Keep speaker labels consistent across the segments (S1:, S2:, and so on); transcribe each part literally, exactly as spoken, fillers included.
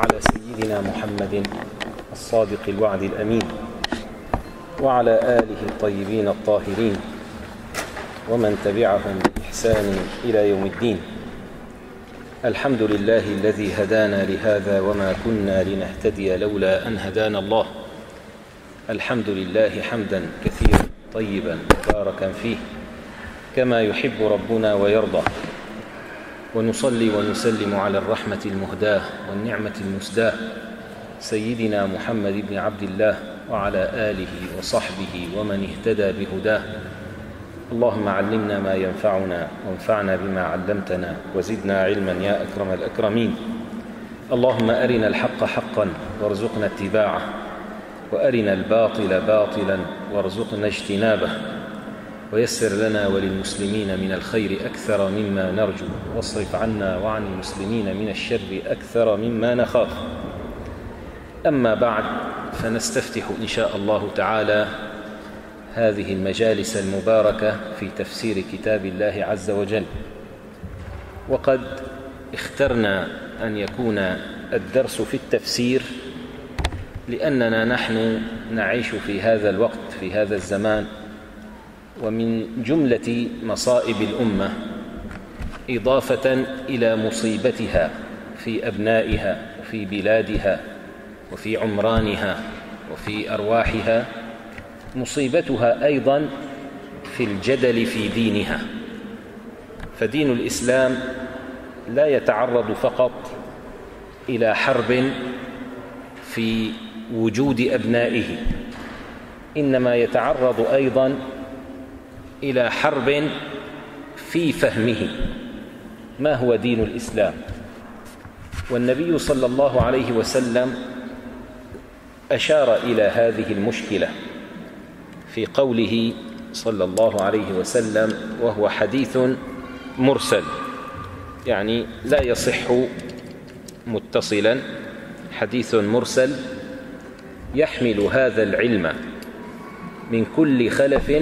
S1: على سيدنا محمد الصادق الوعد الأمين وعلى آله الطيبين الطاهرين ومن تبعهم بإحسان إلى يوم الدين. الحمد لله الذي هدانا لهذا وما كنا لنهتدي لولا أن هدانا الله. الحمد لله حمدا كثيرا طيبا مباركا فيه كما يحب ربنا ويرضى، ونصلي ونسلم على الرحمة المهداة والنعمة المسداة سيدنا محمد بن عبد الله وعلى آله وصحبه ومن اهتدى بهداه. اللهم علمنا ما ينفعنا وانفعنا بما علمتنا وزدنا علما يا أكرم الأكرمين. اللهم أرنا الحق حقا وارزقنا اتباعه، وأرنا الباطل باطلا وارزقنا اجتنابه، ويسر لنا وللمسلمين من الخير أكثر مما نرجو، واصرف عنا وعن المسلمين من الشر أكثر مما نخاف. أما بعد، فنستفتح إن شاء الله تعالى هذه المجالس المباركة في تفسير كتاب الله عز وجل. وقد اخترنا أن يكون الدرس في التفسير لأننا نحن نعيش في هذا الوقت في هذا الزمان، ومن جملة مصائب الأمة إضافة إلى مصيبتها في أبنائها وفي بلادها وفي عمرانها وفي أرواحها، مصيبتها أيضا في الجدل في دينها. فدين الإسلام لا يتعرض فقط إلى حرب في وجود أبنائه، إنما يتعرض أيضا إلى حرب في فهمه ما هو دين الإسلام. والنبي صلى الله عليه وسلم أشار إلى هذه المشكلة في قوله صلى الله عليه وسلم، وهو حديث مرسل يعني لا يصح متصلا، حديث مرسل يحمل هذا العلم من كل خلف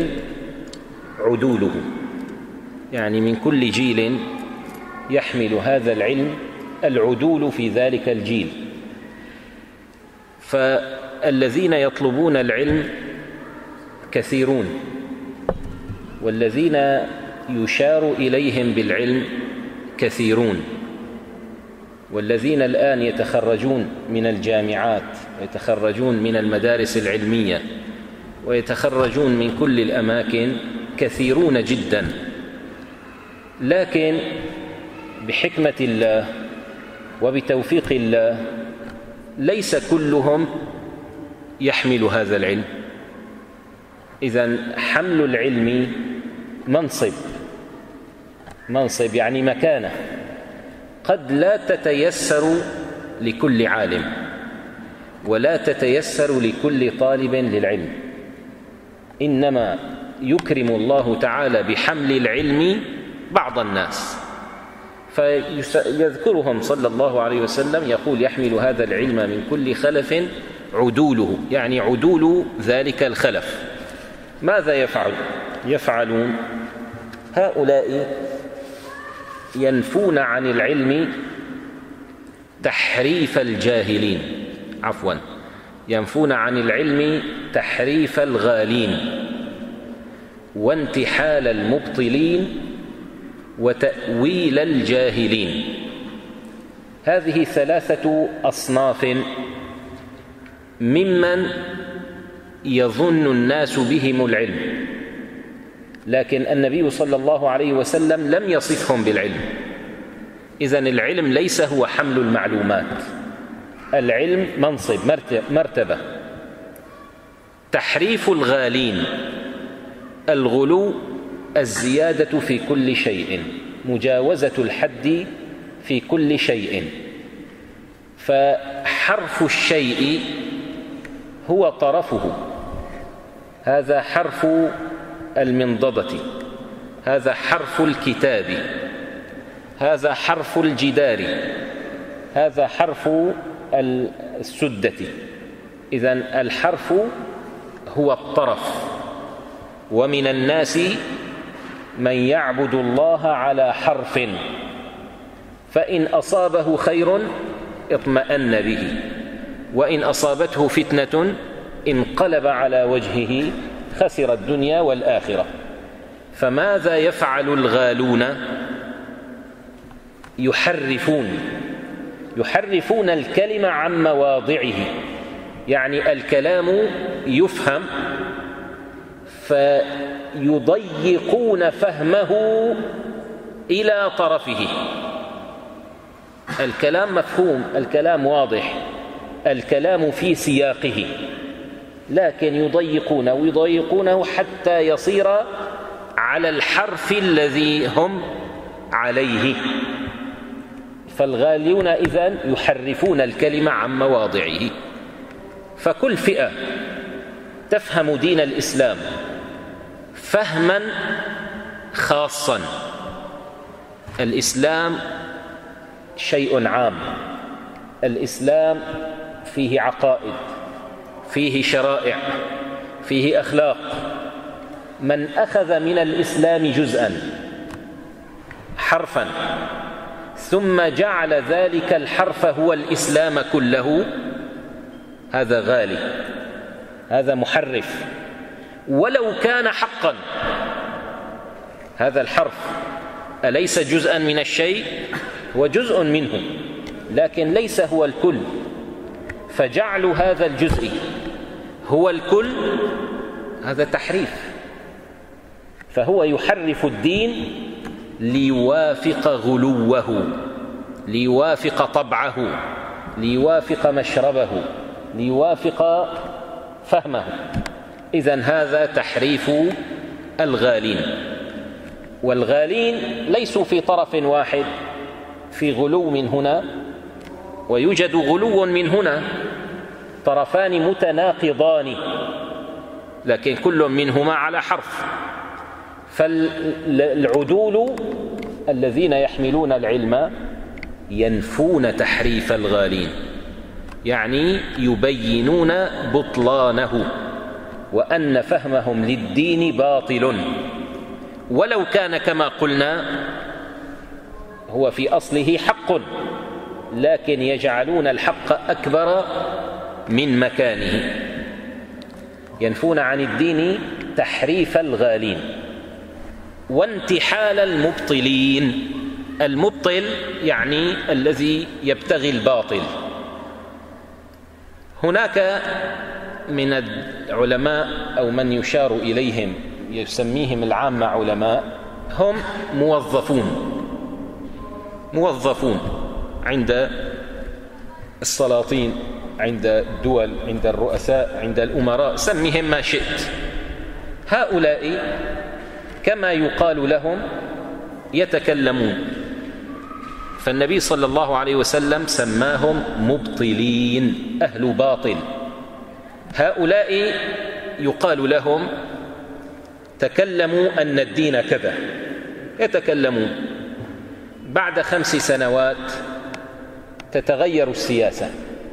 S1: عدوله، يعني من كل جيل يحمل هذا العلم العدول في ذلك الجيل. فالذين يطلبون العلم كثيرون، والذين يشار إليهم بالعلم كثيرون، والذين الآن يتخرجون من الجامعات ويتخرجون من المدارس العلمية ويتخرجون من كل الأماكن كثيرون جدا، لكن بحكمة الله وبتوفيق الله ليس كلهم يحمل هذا العلم. إذن حمل العلم منصب، منصب يعني مكانة قد لا تتيسر لكل عالم ولا تتيسر لكل طالب للعلم، إنما يكرم الله تعالى بحمل العلم بعض الناس، فيذكرهم صلى الله عليه وسلم يقول يحمل هذا العلم من كل خلف عدوله، يعني عدول ذلك الخلف. ماذا يفعل؟ يفعلون هؤلاء ينفون عن العلم تحريف الجاهلين، عفوا ينفون عن العلم تحريف الغالين وانتحال المبطلين وتأويل الجاهلين. هذه ثلاثة أصناف ممن يظن الناس بهم العلم، لكن النبي صلى الله عليه وسلم لم يصفهم بالعلم. إذن العلم ليس هو حمل المعلومات، العلم منصب مرتبة. تحريف الغالين، الغلو الزيادة في كل شيء، مجاوزة الحد في كل شيء. فحرف الشيء هو طرفه، هذا حرف المنضدة، هذا حرف الكتاب، هذا حرف الجدار، هذا حرف السدة. إذن الحرف هو الطرف. ومن الناس من يعبد الله على حرف، فإن أصابه خير اطمأن به، وإن أصابته فتنة انقلب على وجهه خسر الدنيا والآخرة. فماذا يفعل الغالون؟ يحرفون يحرفون الكلمة عن مواضعه، يعني الكلام يفهم فيضيقون فهمه إلى طرفه. الكلام مفهوم، الكلام واضح، الكلام في سياقه، لكن يضيقونه ويضيقونه حتى يصير على الحرف الذي هم عليه. فالغالون إذن يحرفون الكلمة عن مواضعه. فكل فئة تفهم دين الإسلام فهما خاصا. الإسلام شيء عام، الإسلام فيه عقائد، فيه شرائع، فيه أخلاق. من أخذ من الإسلام جزءا حرفا ثم جعل ذلك الحرف هو الإسلام كله، هذا غالي، هذا محرف، ولو كان حقا. هذا الحرف أليس جزءا من الشيء؟ هو جزء منه، لكن ليس هو الكل. فجعل هذا الجزء هو الكل هذا تحريف. فهو يحرف الدين ليوافق غلوه، ليوافق طبعه، ليوافق مشربه، ليوافق فهمه. إذن هذا تحريف الغالين. والغالين ليسوا في طرف واحد، في غلو من هنا ويوجد غلو من هنا، طرفان متناقضان لكن كل منهما على حرف. فالعدول الذين يحملون العلم ينفون تحريف الغالين، يعني يبينون بطلانه وأن فهمهم للدين باطل، ولو كان كما قلنا هو في أصله حق، لكن يجعلون الحق أكبر من مكانه. ينفون عن الدين تحريف الغالين وانتحال المبطلين. المبطل يعني الذي يبتغي الباطل. هناك من العلماء أو من يشار إليهم يسميهم العامة علماء، هم موظفون موظفون عند السلاطين، عند الدول، عند الرؤساء، عند الأمراء، سميهم ما شئت. هؤلاء كما يقال لهم يتكلمون. فالنبي صلى الله عليه وسلم سماهم مبطلين، أهل باطل. هؤلاء يقال لهم تكلموا أن الدين كذا، يتكلمون. بعد خمس سنوات تتغير السياسة،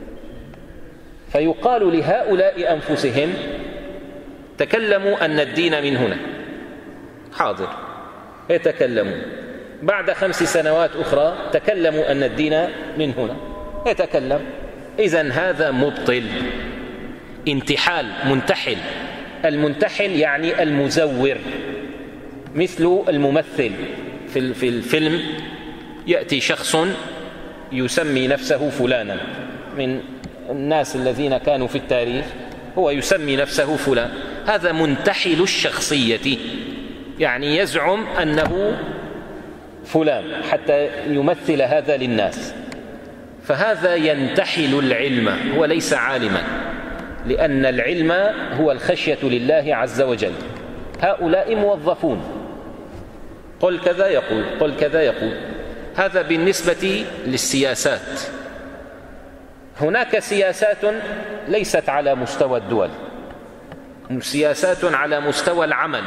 S1: فيقال لهؤلاء أنفسهم تكلموا أن الدين من هنا، حاضر، يتكلمون. بعد خمس سنوات أخرى تكلموا أن الدين من هنا، يتكلم. إذن هذا مبطل، انتحال، منتحل. المنتحل يعني المزور، مثل الممثل في الفيلم. يأتي شخص يسمي نفسه فلانا، من الناس الذين كانوا في التاريخ، هو يسمي نفسه فلان. هذا منتحل الشخصية، يعني يزعم أنه فلان حتى يمثل هذا للناس. فهذا ينتحل العلم، هو ليس عالما، لأن العلم هو الخشية لله عز وجل. هؤلاء موظفون، قل كذا يقول، قل كذا يقول. هذا بالنسبة للسياسات. هناك سياسات ليست على مستوى الدول، سياسات على مستوى العمل.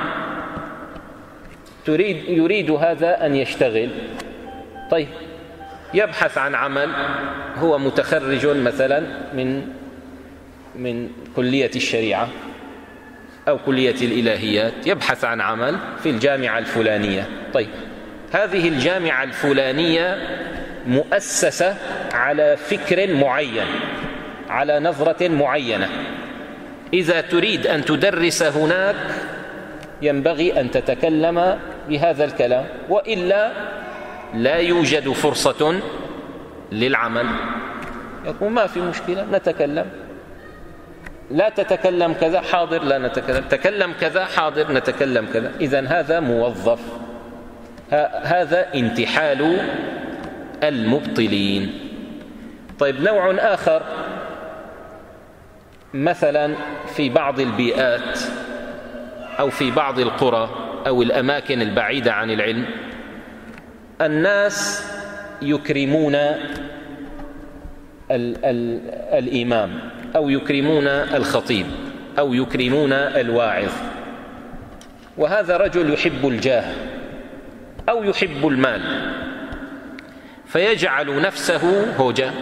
S1: تريد يريد هذا أن يشتغل، طيب يبحث عن عمل. هو متخرج مثلا من من كلية الشريعة أو كلية الإلهيات، يبحث عن عمل في الجامعة الفلانية. طيب هذه الجامعة الفلانية مؤسسة على فكر معين، على نظرة معينة. إذا تريد أن تدرس هناك ينبغي أن تتكلم بهذا الكلام، وإلا لا يوجد فرصة للعمل. يقول ما في مشكلة نتكلم، لا تتكلم كذا حاضر لا نتكلم، تكلم كذا حاضر نتكلم كذا. إذن هذا موظف، هذا انتحال المبطلين. طيب نوع آخر، مثلا في بعض البيئات أو في بعض القرى أو الأماكن البعيدة عن العلم، الناس يكرمون ال ال الإمام أو يكرمون الخطيب أو يكرمون الواعظ، وهذا رجل يحب الجاه أو يحب المال، فيجعل نفسه هوجة.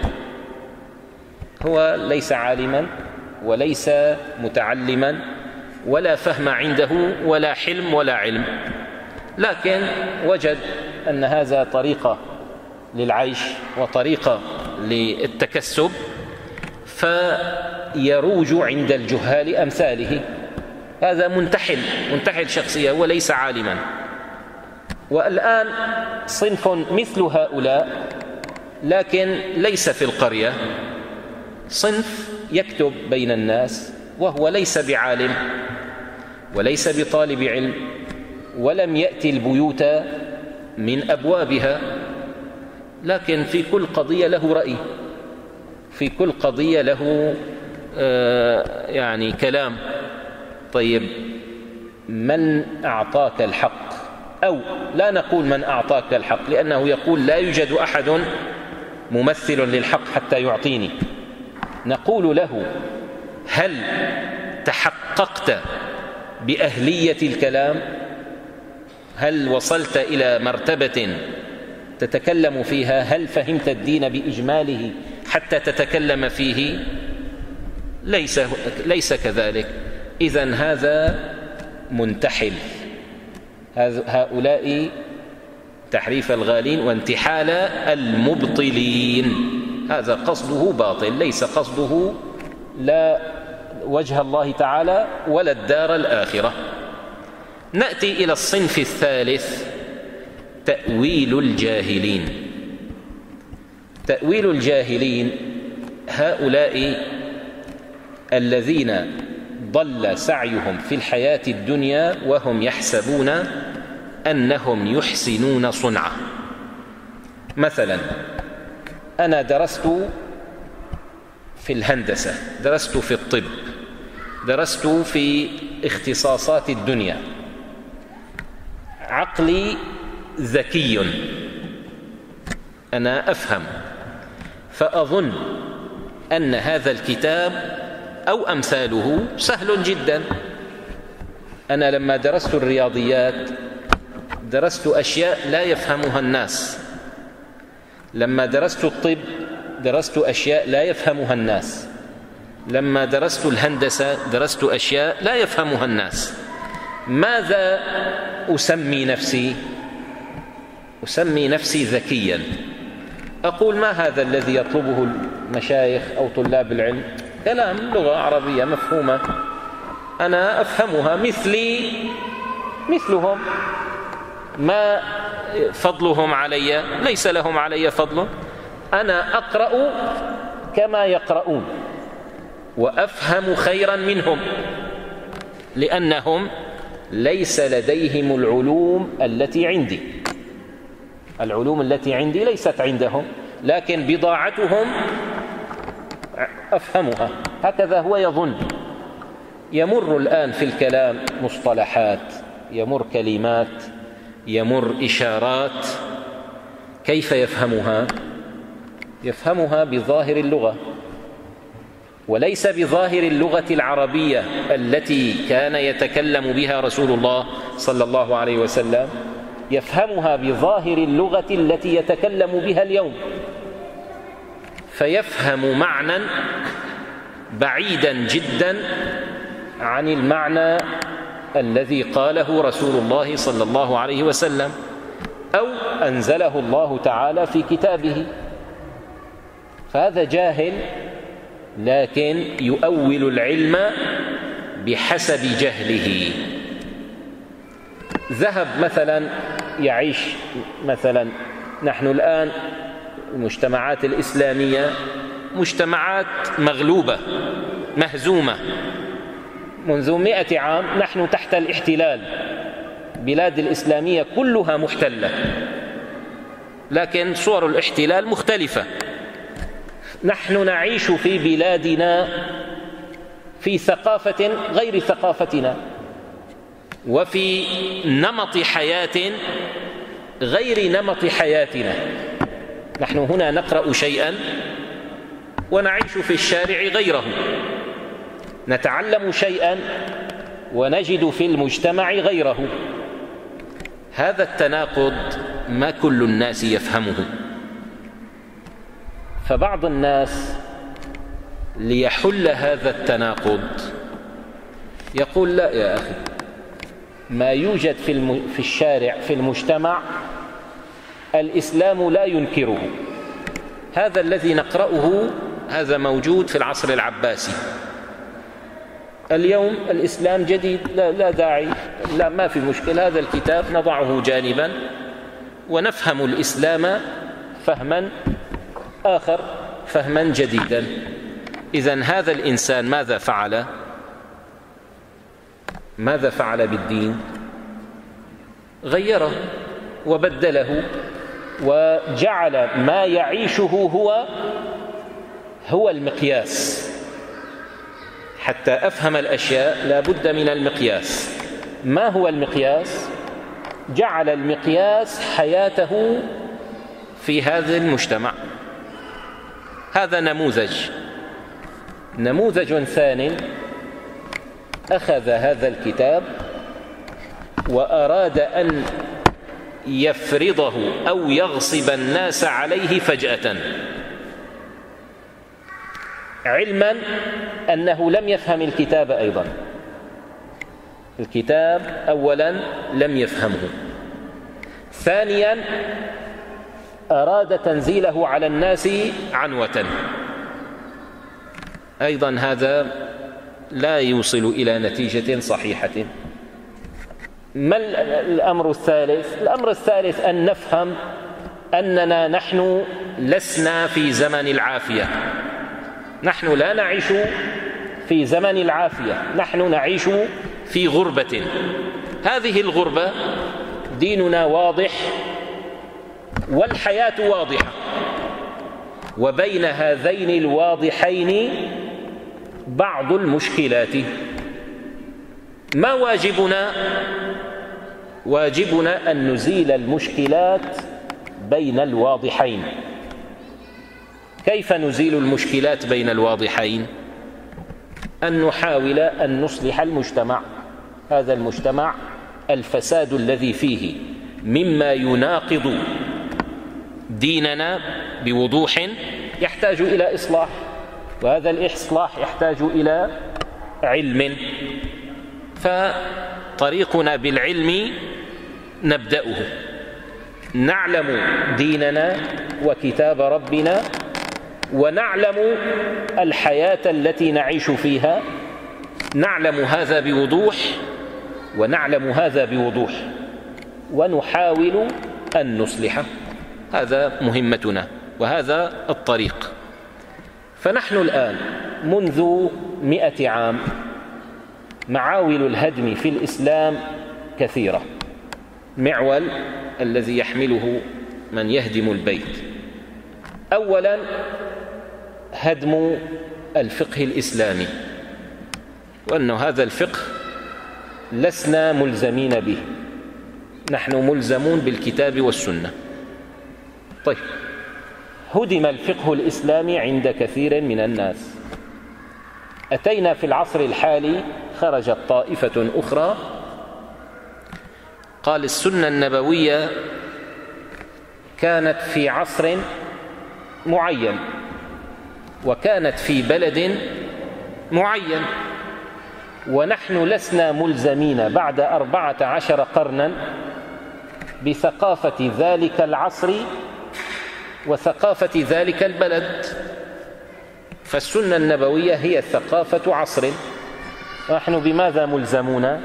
S1: هو ليس عالما وليس متعلما ولا فهم عنده ولا حلم ولا علم، لكن وجد أن هذا طريقة للعيش وطريقة للتكسب، فيروج عند الجهال أمثاله. هذا منتحل منتحل شخصية وليس عالما. والآن صنف مثل هؤلاء لكن ليس في القرية، صنف يكتب بين الناس وهو ليس بعالم وليس بطالب علم، ولم يأتي البيوت من أبوابها، لكن في كل قضية له رأي، في كل قضية له آه يعني كلام. طيب من أعطاك الحق؟ أو لا نقول من أعطاك الحق، لأنه يقول لا يوجد أحد ممثل للحق حتى يعطيني. نقول له هل تحققت بأهلية الكلام؟ هل وصلت إلى مرتبة تتكلم فيها؟ هل فهمت الدين بإجماله حتى تتكلم فيه؟ ليس, ليس كذلك. إذن هذا منتحل. هؤلاء تحريف الغالين وانتحال المبطلين، هذا قصده باطل، ليس قصده لا وجه الله تعالى ولا الدار الآخرة. نأتي إلى الصنف الثالث، تأويل الجاهلين. تأويل الجاهلين هؤلاء الذين ضل سعيهم في الحياة الدنيا وهم يحسبون أنهم يحسنون صنعة. مثلا أنا درست في الهندسة، درست في الطب، درست في اختصاصات الدنيا، عقلي ذكي، أنا أفهم، فأظن أن هذا الكتاب أو أمثاله سهل جدا. أنا لما درست الرياضيات درست أشياء لا يفهمها الناس، لما درست الطب درست أشياء لا يفهمها الناس، لما درست الهندسة درست أشياء لا يفهمها الناس. ماذا أسمي نفسي؟ أسمي نفسي ذكيا. أقول ما هذا الذي يطلبه المشايخ أو طلاب العلم؟ كلام لغة عربية مفهومة أنا أفهمها مثلي مثلهم. ما فضلهم علي؟ ليس لهم علي فضل، أنا أقرأ كما يقرؤون وأفهم خيرا منهم، لأنهم ليس لديهم العلوم التي عندي. العلوم التي عندي ليست عندهم، لكن بضاعتهم أفهمها. هكذا هو يظن. يمر الآن في الكلام مصطلحات، يمر كلمات، يمر إشارات، كيف يفهمها؟ يفهمها بظاهر اللغة وليس بظاهر اللغة العربية التي كان يتكلم بها رسول الله صلى الله عليه وسلم، يفهمها بظاهر اللغة التي يتكلم بها اليوم، فيفهم معنى بعيدا جدا عن المعنى الذي قاله رسول الله صلى الله عليه وسلم أو أنزله الله تعالى في كتابه. فهذا جاهل لكن يؤول العلم بحسب جهله. ذهب مثلا يعيش مثلا، نحن الآن المجتمعات الإسلامية مجتمعات مغلوبة مهزومة، منذ مئة عام نحن تحت الاحتلال، بلاد الإسلامية كلها محتلة، لكن صور الاحتلال مختلفة. نحن نعيش في بلادنا في ثقافة غير ثقافتنا، وفي نمط حياة غير نمط حياتنا. نحن هنا نقرأ شيئا ونعيش في الشارع غيره، نتعلم شيئا ونجد في المجتمع غيره. هذا التناقض ما كل الناس يفهمه، فبعض الناس ليحل هذا التناقض يقول: لا يا أخي، ما يوجد في, الم... في الشارع في المجتمع الإسلام لا ينكره. هذا الذي نقرأه هذا موجود في العصر العباسي. اليوم الإسلام جديد، لا, لا داعي، لا ما في مشكلة، هذا الكتاب نضعه جانبا ونفهم الإسلام فهما آخر، فهما جديدا. إذن هذا الإنسان ماذا فعل؟ ماذا فعل بالدين؟ غيره وبدله وجعل ما يعيشه هو هو المقياس. حتى أفهم الأشياء لا بد من المقياس. ما هو المقياس؟ جعل المقياس حياته في هذا المجتمع. هذا نموذج. نموذج ثاني: أخذ هذا الكتاب وأراد أن يفرضه أو يغصب الناس عليه فجأة، علما أنه لم يفهم الكتاب أيضا. الكتاب أولا لم يفهمه، ثانيا أراد تنزيله على الناس عنوة، أيضا هذا لا يوصل إلى نتيجة صحيحة. ما الأمر الثالث؟ الأمر الثالث أن نفهم أننا نحن لسنا في زمن العافية، نحن لا نعيش في زمن العافية، نحن نعيش في غربة. هذه الغربة ديننا واضح والحياة واضحة، وبين هذين الواضحين بعض المشكلات. ما واجبنا؟ واجبنا أن نزيل المشكلات بين الواضحين. كيف نزيل المشكلات بين الواضحين؟ أن نحاول أن نصلح المجتمع. هذا المجتمع الفساد الذي فيه مما يناقض ديننا بوضوح يحتاج إلى إصلاح، وهذا الإصلاح يحتاج إلى علم، فطريقنا بالعلم نبدأه. نعلم ديننا وكتاب ربنا، ونعلم الحياة التي نعيش فيها، نعلم هذا بوضوح ونعلم هذا بوضوح، ونحاول أن نصلحه. هذا مهمتنا وهذا الطريق. فنحن الآن منذ مئة عام معاول الهدم في الإسلام كثيرة. معول الذي يحمله من يهدم البيت: أولا هدم الفقه الإسلامي، وأن هذا الفقه لسنا ملزمين به، نحن ملزمون بالكتاب والسنة. طيب، هدم الفقه الإسلامي عند كثير من الناس. أتينا في العصر الحالي، خرجت طائفة أخرى قال السنة النبوية كانت في عصر معين وكانت في بلد معين، ونحن لسنا ملزمين بعد أربعة عشر قرنا بثقافة ذلك العصر وثقافة ذلك البلد. فالسنة النبوية هي ثقافة عصر. نحن بماذا ملزمون؟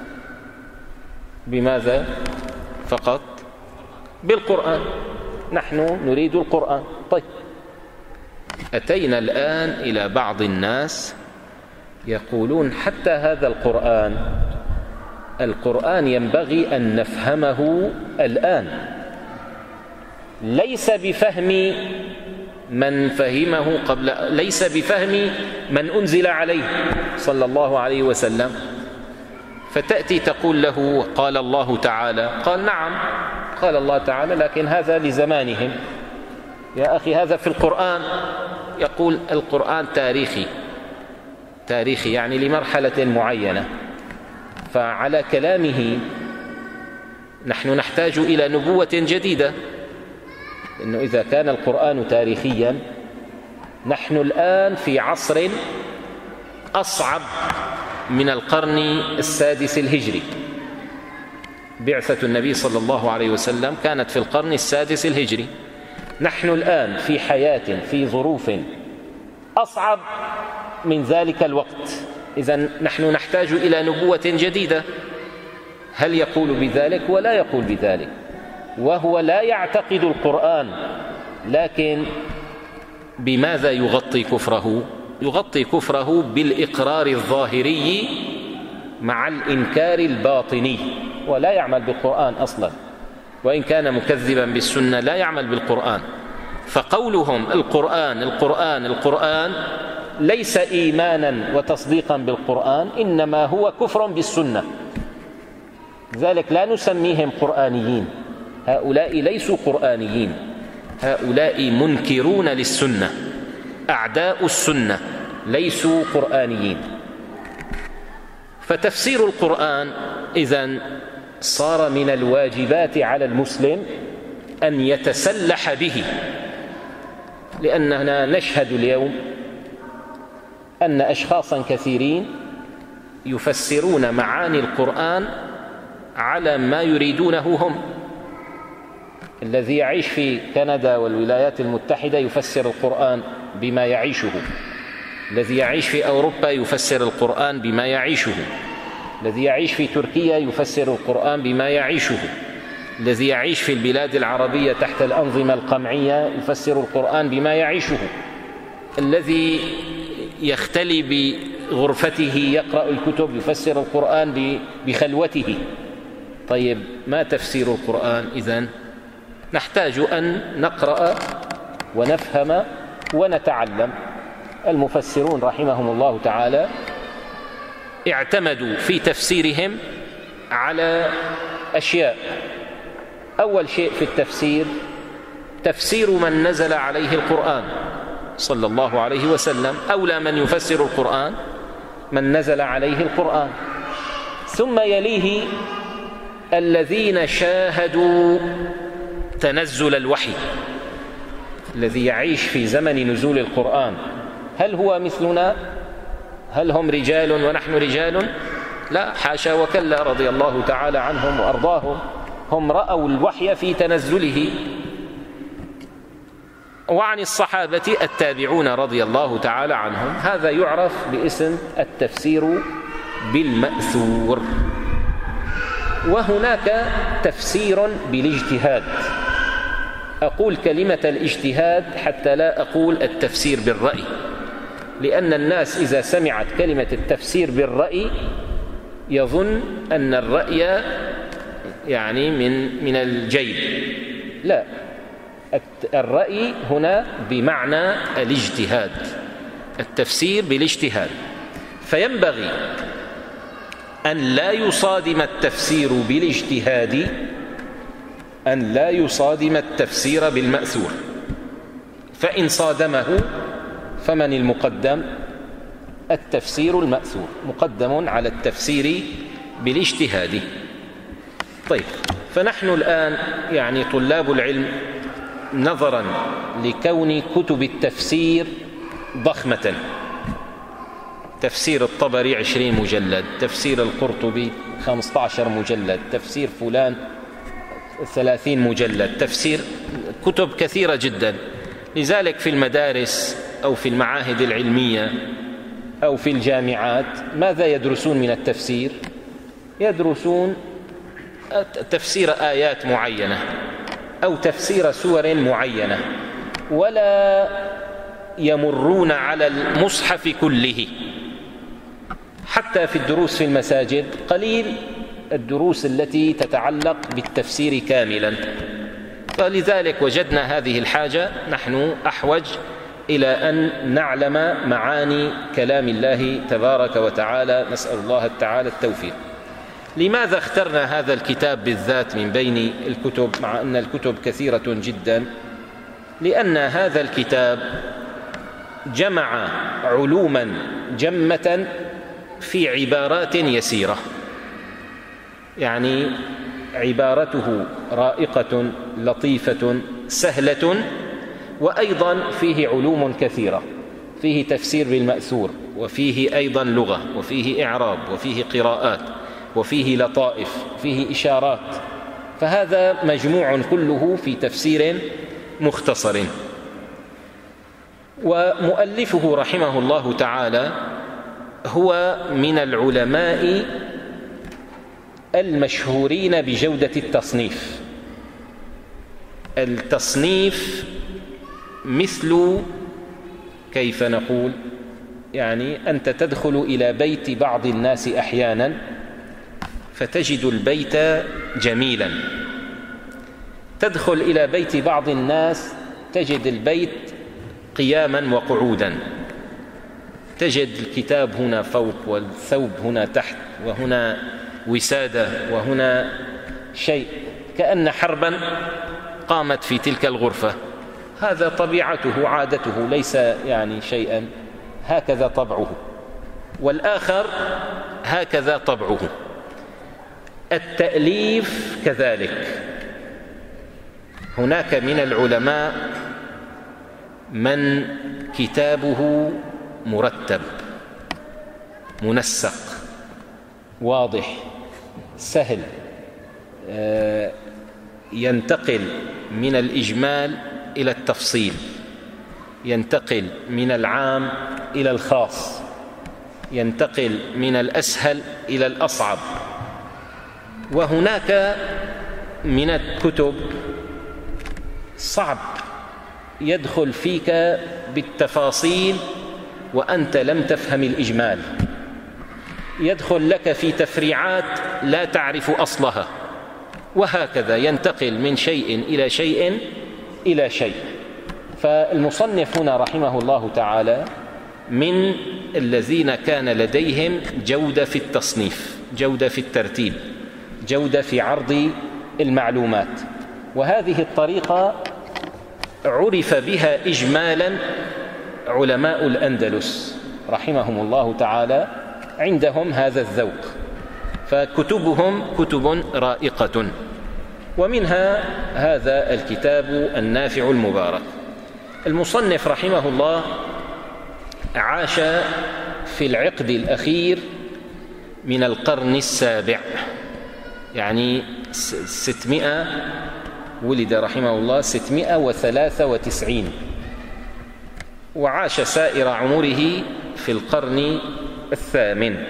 S1: بماذا فقط؟ بالقرآن. نحن نريد القرآن. طيب، أتينا الآن إلى بعض الناس يقولون حتى هذا القرآن القرآن ينبغي أن نفهمه الآن، ليس بفهم من فهمه قبل، ليس بفهم من أنزل عليه صلى الله عليه وسلم. فتأتي تقول له قال الله تعالى، قال نعم قال الله تعالى، لكن هذا لزمانهم. يا أخي هذا في القرآن. يقول القرآن تاريخي، تاريخي يعني لمرحلة معينة، فعلى كلامه نحن نحتاج إلى نبوة جديدة. إنه إذا كان القرآن تاريخيا، نحن الآن في عصر أصعب من القرن السادس الهجري. بعثة النبي صلى الله عليه وسلم كانت في القرن السادس الهجري. نحن الآن في حياة في ظروف أصعب من ذلك الوقت. إذن نحن نحتاج إلى نبوة جديدة. هل يقول بذلك ولا يقول بذلك؟ وهو لا يعتقد القرآن، لكن بماذا يغطي كفره؟ يغطي كفره بالإقرار الظاهري مع الإنكار الباطني، ولا يعمل بالقرآن أصلا، وإن كان مكذبا بالسنة لا يعمل بالقرآن. فقولهم القرآن القرآن القرآن ليس إيمانا وتصديقا بالقرآن، إنما هو كفر بالسنة. لذلك لا نسميهم قرآنيين، هؤلاء ليسوا قرآنيين، هؤلاء منكرون للسنة، أعداء السنة، ليسوا قرآنيين. فتفسير القرآن إذن صار من الواجبات على المسلم أن يتسلح به، لأننا نشهد اليوم أن أشخاصا كثيرين يفسرون معاني القرآن على ما يريدونه هم. الذي يعيش في كندا والولايات المتحدة يفسر القرآن بما يعيشه، الذي يعيش في أوروبا يفسر القرآن بما يعيشه، الذي يعيش في تركيا يفسر القرآن بما يعيشه، الذي يعيش في البلاد العربية تحت الأنظمة القمعية يفسر القرآن بما يعيشه، الذي يختلي بغرفته يقرأ الكتب يفسر القرآن بخلوته. طيب، ما تفسير القرآن إذن؟ نحتاج أن نقرأ ونفهم ونتعلم. المفسرون رحمهم الله تعالى اعتمدوا في تفسيرهم على أشياء. أول شيء في التفسير تفسير من نزل عليه القرآن صلى الله عليه وسلم. أولى من يفسر القرآن من نزل عليه القرآن، ثم يليه الذين شاهدوا تنزل الوحي. الذي يعيش في زمن نزول القرآن هل هو مثلنا؟ هل هم رجال ونحن رجال؟ لا، حاشا وكلا، رضي الله تعالى عنهم وأرضاهم. هم رأوا الوحي في تنزله. وعن الصحابة التابعون رضي الله تعالى عنهم، هذا يعرف باسم التفسير بالمأثور. وهناك تفسير بالاجتهاد. أقول كلمة الاجتهاد حتى لا أقول التفسير بالرأي، لأن الناس إذا سمعت كلمة التفسير بالرأي يظن أن الرأي يعني من من الجيب. لا، الرأي هنا بمعنى الاجتهاد، التفسير بالاجتهاد. فينبغي أن لا يصادم التفسير بالاجتهاد أن لا يصادم التفسير بالمأثور. فإن صادمه فمن المقدم؟ التفسير المأثور مقدم على التفسير بالاجتهاد. طيب، فنحن الآن يعني طلاب العلم، نظرا لكون كتب التفسير ضخمة، تفسير الطبري عشرين مجلد، تفسير القرطبي خمسة عشر مجلد، تفسير فلان ثلاثين مجلد، تفسير، كتب كثيرة جدا. لذلك في المدارس أو في المعاهد العلمية أو في الجامعات ماذا يدرسون من التفسير؟ يدرسون تفسير آيات معينة أو تفسير سور معينة، ولا يمرون على المصحف كله. حتى في الدروس في المساجد قليل الدروس التي تتعلق بالتفسير كاملا. فلذلك وجدنا هذه الحاجة، نحن أحوج إلى أن نعلم معاني كلام الله تبارك وتعالى، نسأل الله تعالى التوفيق. لماذا اخترنا هذا الكتاب بالذات من بين الكتب مع أن الكتب كثيرة جدا؟ لأن هذا الكتاب جمع علوما جمة في عبارات يسيرة، يعني عبارته رائقة لطيفة سهلة، وأيضا فيه علوم كثيرة، فيه تفسير بالمأثور، وفيه أيضا لغة، وفيه إعراب، وفيه قراءات، وفيه لطائف، وفيه إشارات. فهذا مجموع كله في تفسير مختصر. ومؤلفه رحمه الله تعالى هو من العلماء المشهورين بجودة التصنيف. التصنيف مثل، كيف نقول، يعني أنت تدخل إلى بيت بعض الناس أحيانا فتجد البيت جميلا، تدخل إلى بيت بعض الناس تجد البيت قياما وقعودا، تجد الكتاب هنا فوق والثوب هنا تحت، وهنا وسادة، وهنا شيء كأن حربا قامت في تلك الغرفة. هذا طبيعته عادته، ليس يعني شيئا، هكذا طبعه. والآخر هكذا طبعه. التأليف كذلك، هناك من العلماء من كتابه مرتب منسق واضح سهل، ينتقل من الإجمال إلى التفصيل، ينتقل من العام إلى الخاص، ينتقل من الأسهل إلى الأصعب. وهناك من الكتب صعب يدخل فيك بالتفاصيل وأنت لم تفهم الإجمال، يدخل لك في تفريعات لا تعرف أصلها، وهكذا ينتقل من شيء إلى شيء إلى شيء. فالمصنف هنا رحمه الله تعالى من الذين كان لديهم جودة في التصنيف، جودة في الترتيب، جودة في عرض المعلومات. وهذه الطريقة عرف بها إجمالا علماء الأندلس رحمهم الله تعالى، عندهم هذا الذوق، فكتبهم كتب رائقة. ومنها هذا الكتاب النافع المبارك. المصنف رحمه الله عاش في العقد الأخير من القرن السابع، يعني ستمائة، ولد رحمه الله ستمائة وثلاثة وتسعين، وعاش سائر عمره في القرن الثامن.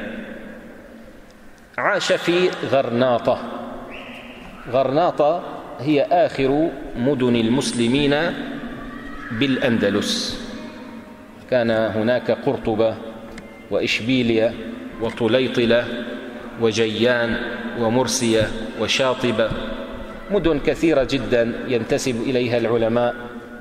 S1: عاش في غرناطة. غرناطة هي آخر مدن المسلمين بالأندلس. كان هناك قرطبة وإشبيلية وطليطلة وجيان ومرسية وشاطبة، مدن كثيرة جدا ينتسب إليها العلماء،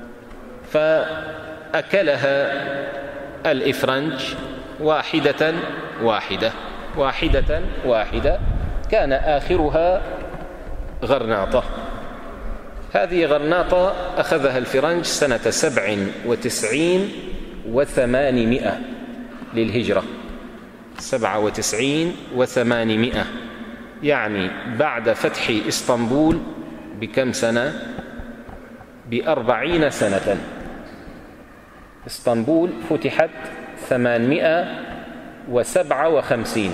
S1: فأكلها الإفرنج واحدة واحدة واحدة واحدة، كان آخرها غرناطة. هذه غرناطة أخذها الفرنج سنة سبع وتسعين وثمانمائة للهجرة، سبعة وتسعين وثمانمائة، يعني بعد فتح إسطنبول بكم سنة؟ بأربعين سنة. إسطنبول فتحت ثمانمائة وسبعة وخمسين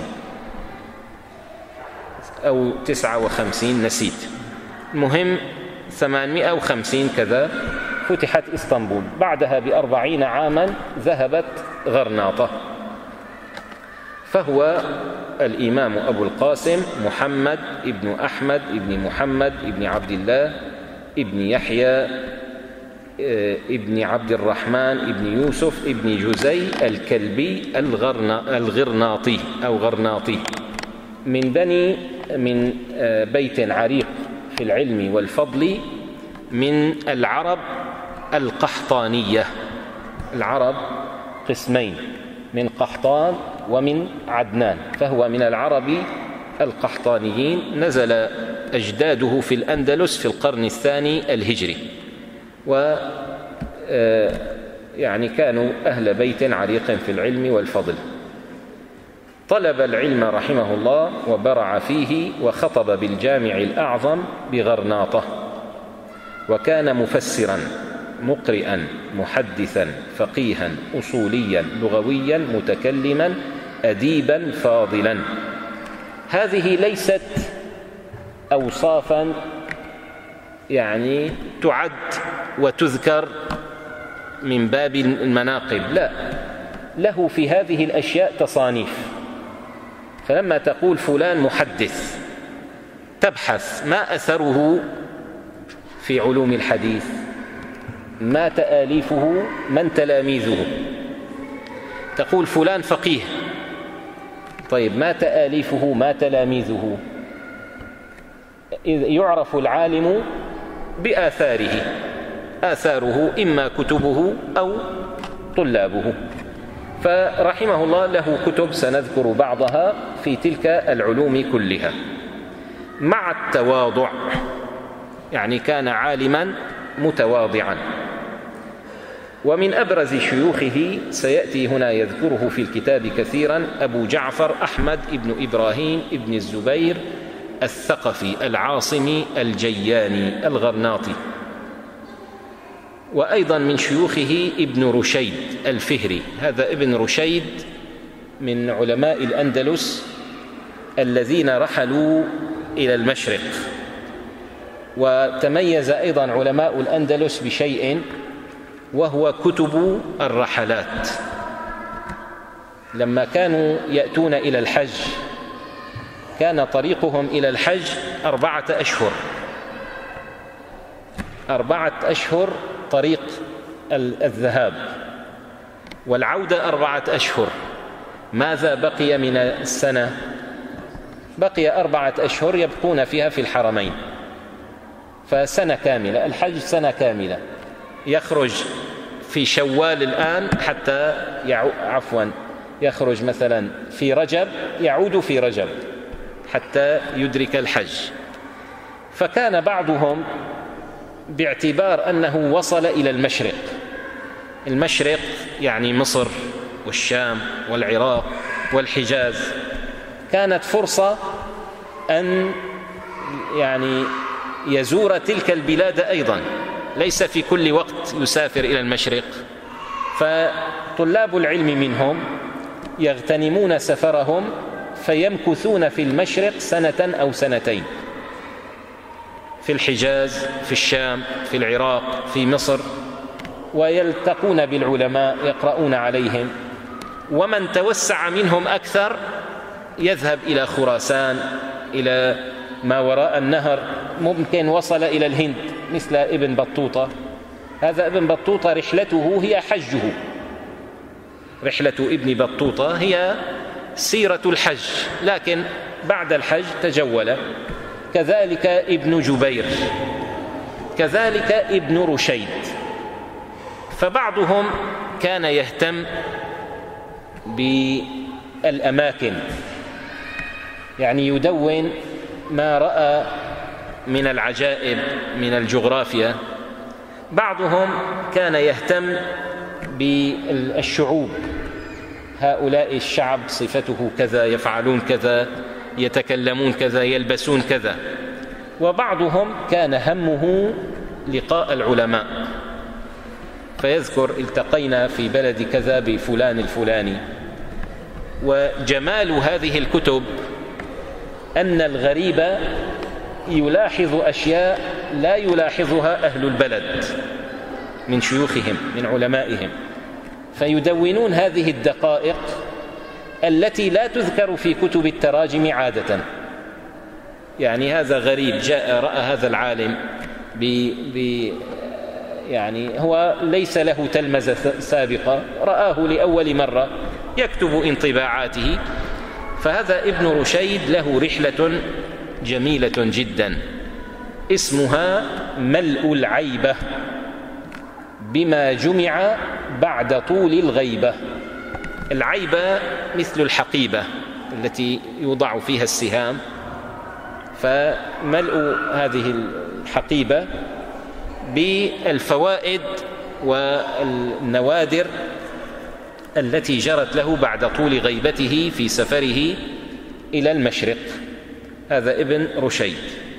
S1: أو تسعة وخمسين، نسيت، المهم ثمانمائة وخمسين كذا فتحت إسطنبول، بعدها بأربعين عاما ذهبت غرناطة. فهو الإمام أبو القاسم محمد ابن أحمد ابن محمد ابن عبد الله ابن يحيى ابن عبد الرحمن ابن يوسف ابن جزي الكلبي الغرناطي أو غرناطي، من بني من بيت عريق في العلم والفضل، من العرب القحطانية. العرب قسمين، من قحطان ومن عدنان، فهو من العرب القحطانيين. نزل أجداده في الأندلس في القرن الثاني الهجري، و يعني كانوا أهل بيت عريق في العلم والفضل. طلب العلم رحمه الله وبرع فيه، وخطب بالجامع الأعظم بغرناطة، وكان مفسرا مقرئا محدثا فقيها أصوليا لغويا متكلما أديبا فاضلا. هذه ليست أوصافا يعني تعد وتذكر من باب المناقب، لا، له في هذه الأشياء تصانيف. فلما تقول فلان محدث تبحث ما أثره في علوم الحديث، ما تآليفه، من تلاميذه. تقول فلان فقيه، طيب ما تآليفه، ما تلاميذه؟ يعرف العالم بآثاره، آثاره إما كتبه أو طلابه. فرحمه الله له كتب سنذكر بعضها في تلك العلوم كلها، مع التواضع، يعني كان عالما متواضعا. ومن أبرز شيوخه سيأتي هنا يذكره في الكتاب كثيرا أبو جعفر أحمد ابن إبراهيم ابن الزبير الثقفي العاصمي الجياني الغرناطي. وأيضا من شيوخه ابن رشيد الفهري، هذا ابن رشيد من علماء الأندلس الذين رحلوا إلى المشرق. وتميز أيضا علماء الأندلس بشيء، وهو كتب الرحلات. لما كانوا يأتون إلى الحج كان طريقهم إلى الحج أربعة أشهر، أربعة أشهر طريق الذهاب، والعودة أربعة أشهر. ماذا بقي من السنة؟ بقي أربعة أشهر يبقون فيها في الحرمين، فسنة كاملة، الحج سنة كاملة. يخرج في شوال الآن حتى يعو... عفوا يخرج مثلا في رجب، يعود في رجب حتى يدرك الحج. فكان بعضهم باعتبار أنه وصل إلى المشرق، المشرق يعني مصر والشام والعراق والحجاز، كانت فرصة أن يعني يزور تلك البلاد أيضا، ليس في كل وقت يسافر إلى المشرق. فطلاب العلم منهم يغتنمون سفرهم فيمكثون في المشرق سنة أو سنتين، في الحجاز، في الشام، في العراق، في مصر، ويلتقون بالعلماء يقرؤون عليهم. ومن توسع منهم أكثر يذهب إلى خراسان، إلى ما وراء النهر، ممكن وصل إلى الهند مثل ابن بطوطة. هذا ابن بطوطة رحلته هي حجه، رحلة ابن بطوطة هي سيرة الحج، لكن بعد الحج تجول. كذلك ابن جبير، كذلك ابن رشيد. فبعضهم كان يهتم بالأماكن، يعني يدون ما رأى من العجائب من الجغرافيا. بعضهم كان يهتم بالشعوب، هؤلاء الشعب صفته كذا، يفعلون كذا، يتكلمون كذا، يلبسون كذا. وبعضهم كان همه لقاء العلماء، فيذكر التقينا في بلد كذا بفلان الفلاني. وجمال هذه الكتب أن الغريب يلاحظ أشياء لا يلاحظها أهل البلد، من شيوخهم من علمائهم، فيدونون هذه الدقائق التي لا تذكر في كتب التراجم عادة. يعني هذا غريب، جاء رأى هذا العالم ب ب يعني هو ليس له تلمذة سابقة، رآه لأول مرة يكتب انطباعاته. فهذا ابن رشيد له رحلة جميلة جدا اسمها ملء العيبة بما جمع بعد طول الغيبة. العيبة مثل الحقيبة التي يوضع فيها السهام، فملء هذه الحقيبة بالفوائد والنوادر التي جرت له بعد طول غيبته في سفره إلى المشرق. هذا ابن رشيد.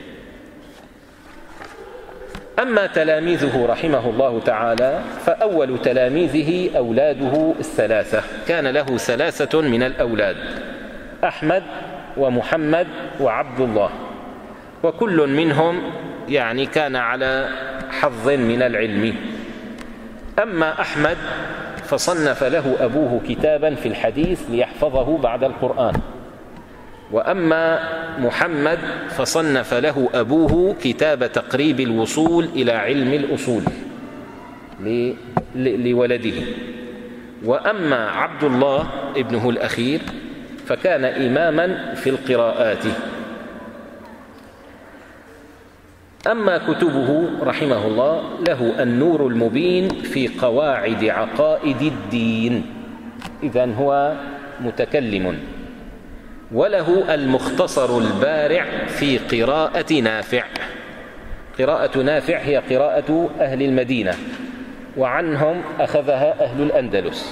S1: أما تلاميذه رحمه الله تعالى فأول تلاميذه أولاده الثلاثة، كان له ثلاثة من الأولاد، أحمد ومحمد وعبد الله، وكل منهم يعني كان على حظ من العلم. أما أحمد فصنف له أبوه كتابا في الحديث ليحفظه بعد القرآن، وأما محمد فصنف له أبوه كتاب تقريب الوصول إلى علم الأصول لولده. وأما عبد الله ابنه الأخير فكان إماما في القراءات. أما كتبه رحمه الله له النور المبين في قواعد عقائد الدين، إذن هو متكلم، وله المختصر البارع في قراءة نافع. قراءة نافع هي قراءة أهل المدينة، وعنهم أخذها أهل الأندلس.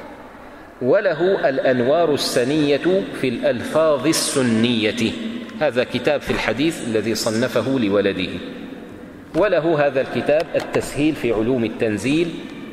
S1: وله الأنوار السنية في الألفاظ السنية، هذا كتاب في الحديث الذي صنفه لولده. وله هذا الكتاب التسهيل في علوم التنزيل.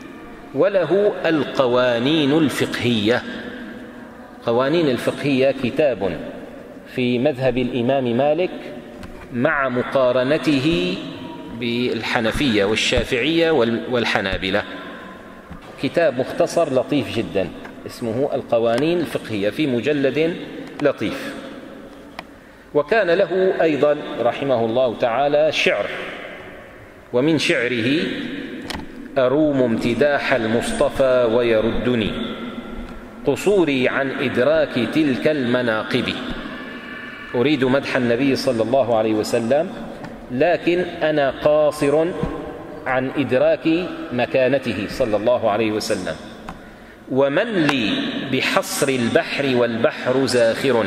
S1: وله القوانين الفقهية. قوانين الفقهية كتاب في مذهب الإمام مالك مع مقارنته بالحنفية والشافعية والحنابلة، كتاب مختصر لطيف جدا اسمه القوانين الفقهية في مجلد لطيف. وكان له أيضا رحمه الله تعالى شعر، ومن شعره أروم امتداح المصطفى ويردني قصوري عن إدراك تلك المناقب. أريد مدح النبي صلى الله عليه وسلم، لكن أنا قاصر عن إدراك مكانته صلى الله عليه وسلم. ومن لي بحصر البحر والبحر زاخر،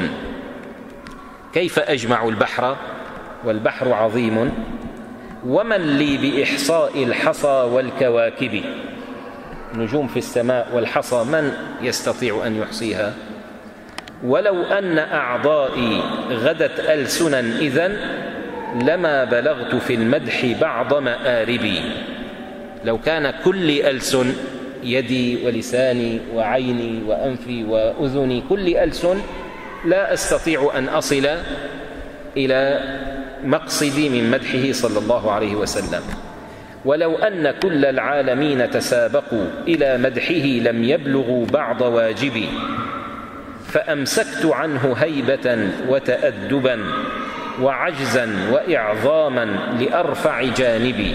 S1: كيف أجمع البحر والبحر عظيم؟ ومن لي بإحصاء الحصى والكواكب، نجوم في السماء والحصى من يستطيع أن يحصيها؟ ولو أن أعضائي غدت ألسنا إذن لما بلغت في المدح بعض مآربي. لو كان كل ألسن، يدي ولساني وعيني وأنفي وأذني، كل ألسن، لا أستطيع أن أصل إلى مقصدي من مدحه صلى الله عليه وسلم. ولو أن كل العالمين تسابقوا إلى مدحه لم يبلغوا بعض واجبي، فأمسكت عنه هيبة وتأدبا وعجزا وإعظاما لأرفع جانبي.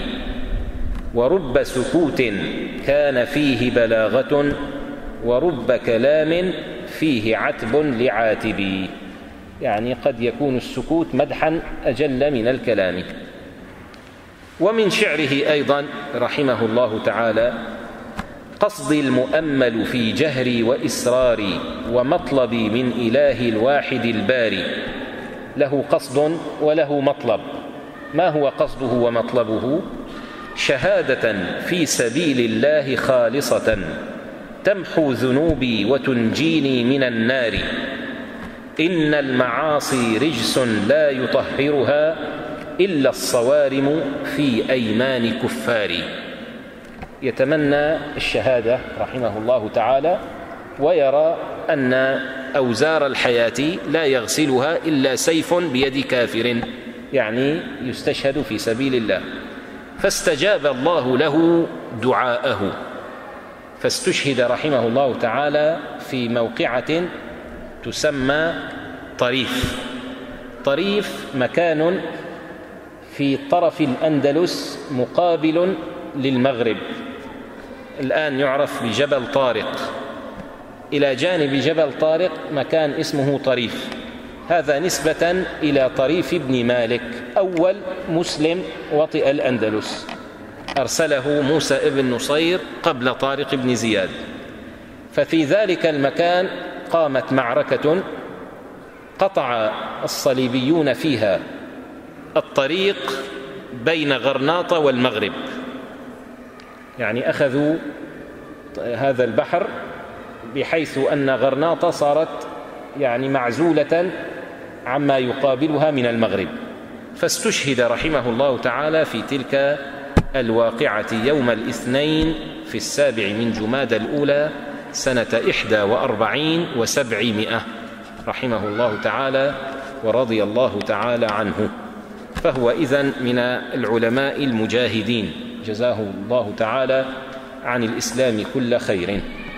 S1: ورب سكوت كان فيه بلاغة ورب كلام فيه عتب لعاتبي، يعني قد يكون السكوت مدحا أجل من الكلام. ومن شعره أيضا رحمه الله تعالى قصدي المؤمل في جهري وإسراري ومطلبي من إله الواحد الباري. له قصد وله مطلب. ما هو قصده ومطلبه؟ شهادة في سبيل الله خالصة تمحو ذنوبي وتنجيني من النار. إن المعاصي رجس لا يطهرها إلا الصوارم في أيمان كفاري. يتمنى الشهادة رحمه الله تعالى، ويرى أن أوزار الحياة لا يغسلها إلا سيف بيد كافر، يعني يستشهد في سبيل الله. فاستجاب الله له دعاءه، فاستشهد رحمه الله تعالى في موقعة تسمى طريف. طريف مكان في طرف الأندلس مقابل للمغرب، الآن يعرف بجبل طارق. إلى جانب جبل طارق مكان اسمه طريف، هذا نسبة إلى طريف بن مالك أول مسلم وطئ الأندلس، أرسله موسى ابن نصير قبل طارق بن زياد. ففي ذلك المكان قامت معركة قطع الصليبيون فيها الطريق بين غرناطة والمغرب، يعني أخذوا هذا البحر بحيث أن غرناطة صارت يعني معزولة عما يقابلها من المغرب. فاستشهد رحمه الله تعالى في تلك الواقعة يوم الاثنين في السابع من جمادى الأولى سنة إحدى وأربعين وسبعمائة رحمه الله تعالى ورضي الله تعالى عنه. فهو إذن من العلماء المجاهدين، جزاه الله تعالى عن الإسلام كل خير.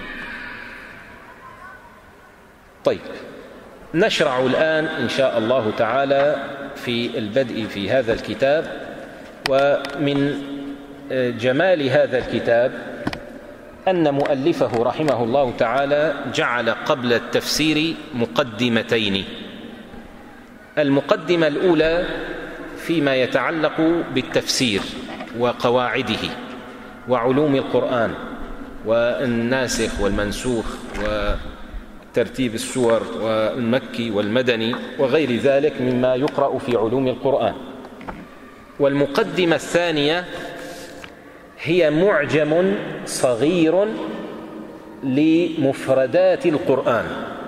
S1: طيب، نشرع الآن إن شاء الله تعالى في البدء في هذا الكتاب. ومن جمال هذا الكتاب أن مؤلفه رحمه الله تعالى جعل قبل التفسير مقدمتين. المقدمة الأولى فيما يتعلق بالتفسير وقواعده وعلوم القرآن والناسخ والمنسوخ وترتيب السور والمكي والمدني وغير ذلك مما يقرأ في علوم القرآن. والمقدمة الثانية هي معجم صغير لمفردات القرآن،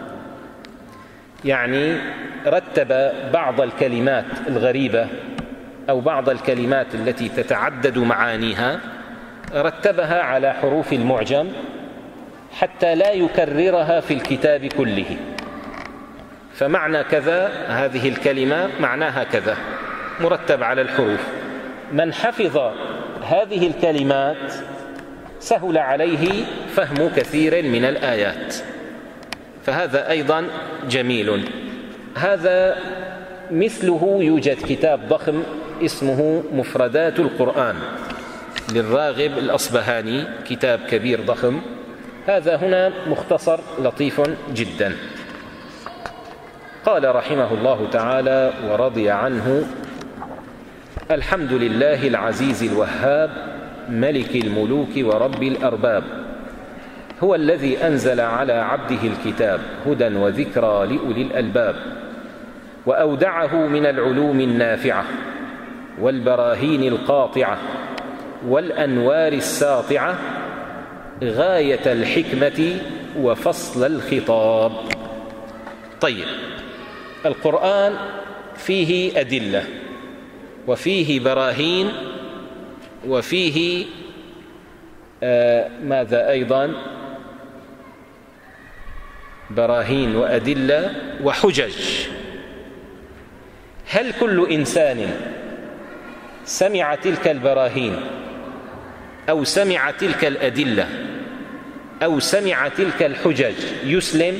S1: يعني رتب بعض الكلمات الغريبة أو بعض الكلمات التي تتعدد معانيها، رتبها على حروف المعجم حتى لا يكررها في الكتاب كله. فمعنى كذا هذه الكلمة معناها كذا، مرتب على الحروف. من حفظ هذه الكلمات سهل عليه فهم كثير من الآيات، فهذا أيضا جميل. هذا مثله يوجد كتاب ضخم اسمه مفردات القرآن للراغب الأصبهاني، كتاب كبير ضخم. هذا هنا مختصر لطيف جدا. قال رحمه الله تعالى ورضي عنه: الحمد لله العزيز الوهاب ملك الملوك ورب الأرباب، هو الذي أنزل على عبده الكتاب هدى وذكرى لأولي الألباب، وأودعه من العلوم النافعة والبراهين القاطعة والأنوار الساطعة غاية الحكمة وفصل الخطاب. طيب، القرآن فيه أدلة وفيه براهين وفيه آه ماذا أيضا براهين وأدلة وحجج. هل كل إنسان سمع تلك البراهين أو سمع تلك الأدلة أو سمع تلك الحجج يسلم؟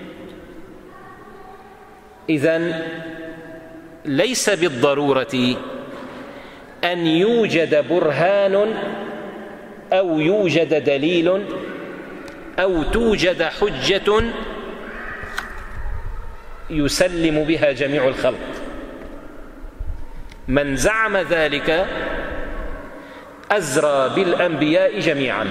S1: إذن ليس بالضرورة أن يوجد برهان أو يوجد دليل أو توجد حجة يسلم بها جميع الخلق. من زعم ذلك أزرى بالأنبياء جميعا.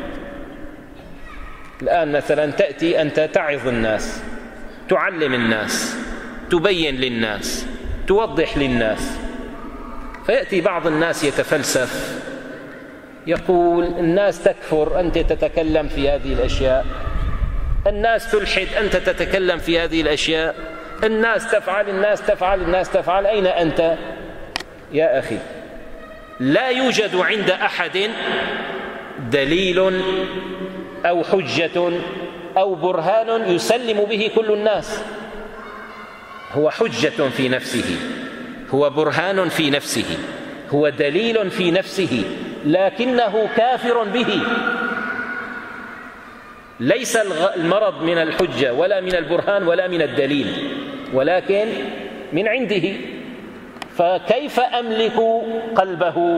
S1: الآن مثلا تأتي أنت تعظ الناس، تعلم الناس، تبين للناس، توضح للناس، فيأتي بعض الناس يتفلسف يقول: الناس تكفر، أنت تتكلم في هذه الأشياء، الناس تلحد، أنت تتكلم في هذه الأشياء، الناس تفعل الناس تفعل الناس تفعل، أين أنت يا أخي؟ لا يوجد عند أحد دليل أو حجة أو برهان يسلم به كل الناس. هو حجة في نفسه، هو برهان في نفسه، هو دليل في نفسه لكنه كافر به. ليس المرض من الحجة ولا من البرهان ولا من الدليل، ولكن من عنده. فكيف أملك قلبه؟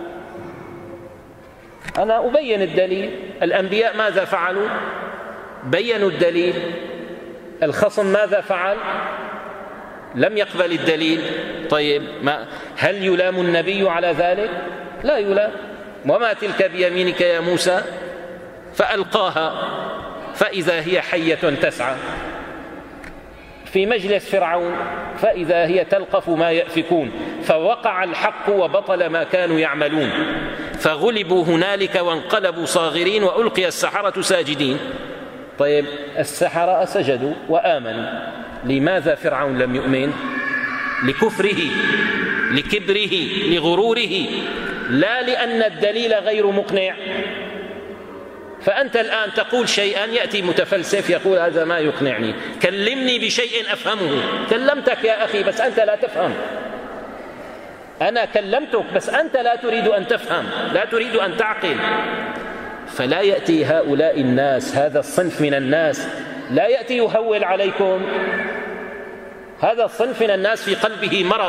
S1: أنا أبين الدليل. الأنبياء ماذا فعلوا؟ بينوا الدليل. الخصم ماذا فعل؟ لم يقبل الدليل. طيب ما هل يلام النبي على ذلك؟ لا يلام. وما تلك بيمينك يا موسى؟ فألقاها فإذا هي حية تسعى. في مجلس فرعون فإذا هي تلقف ما يأفكون، فوقع الحق وبطل ما كانوا يعملون، فغلبوا هنالك وانقلبوا صاغرين وألقي السحرة ساجدين. طيب السحرة سجدوا وآمنوا، لماذا فرعون لم يؤمن؟ لكفره، لكبره، لغروره، لا لأن الدليل غير مقنع. فأنت الآن تقول شيئا، يأتي متفلسف يقول هذا ما يقنعني، كلمني بشيء أفهمه. كلمتك يا أخي بس أنت لا تفهم. أنا كلمتك بس أنت لا تريد أن تفهم، لا تريد أن تعقل. فلا يأتي هؤلاء الناس، هذا الصنف من الناس لا يأتي يهول عليكم. هذا الصنف من الناس في قلبه مرض،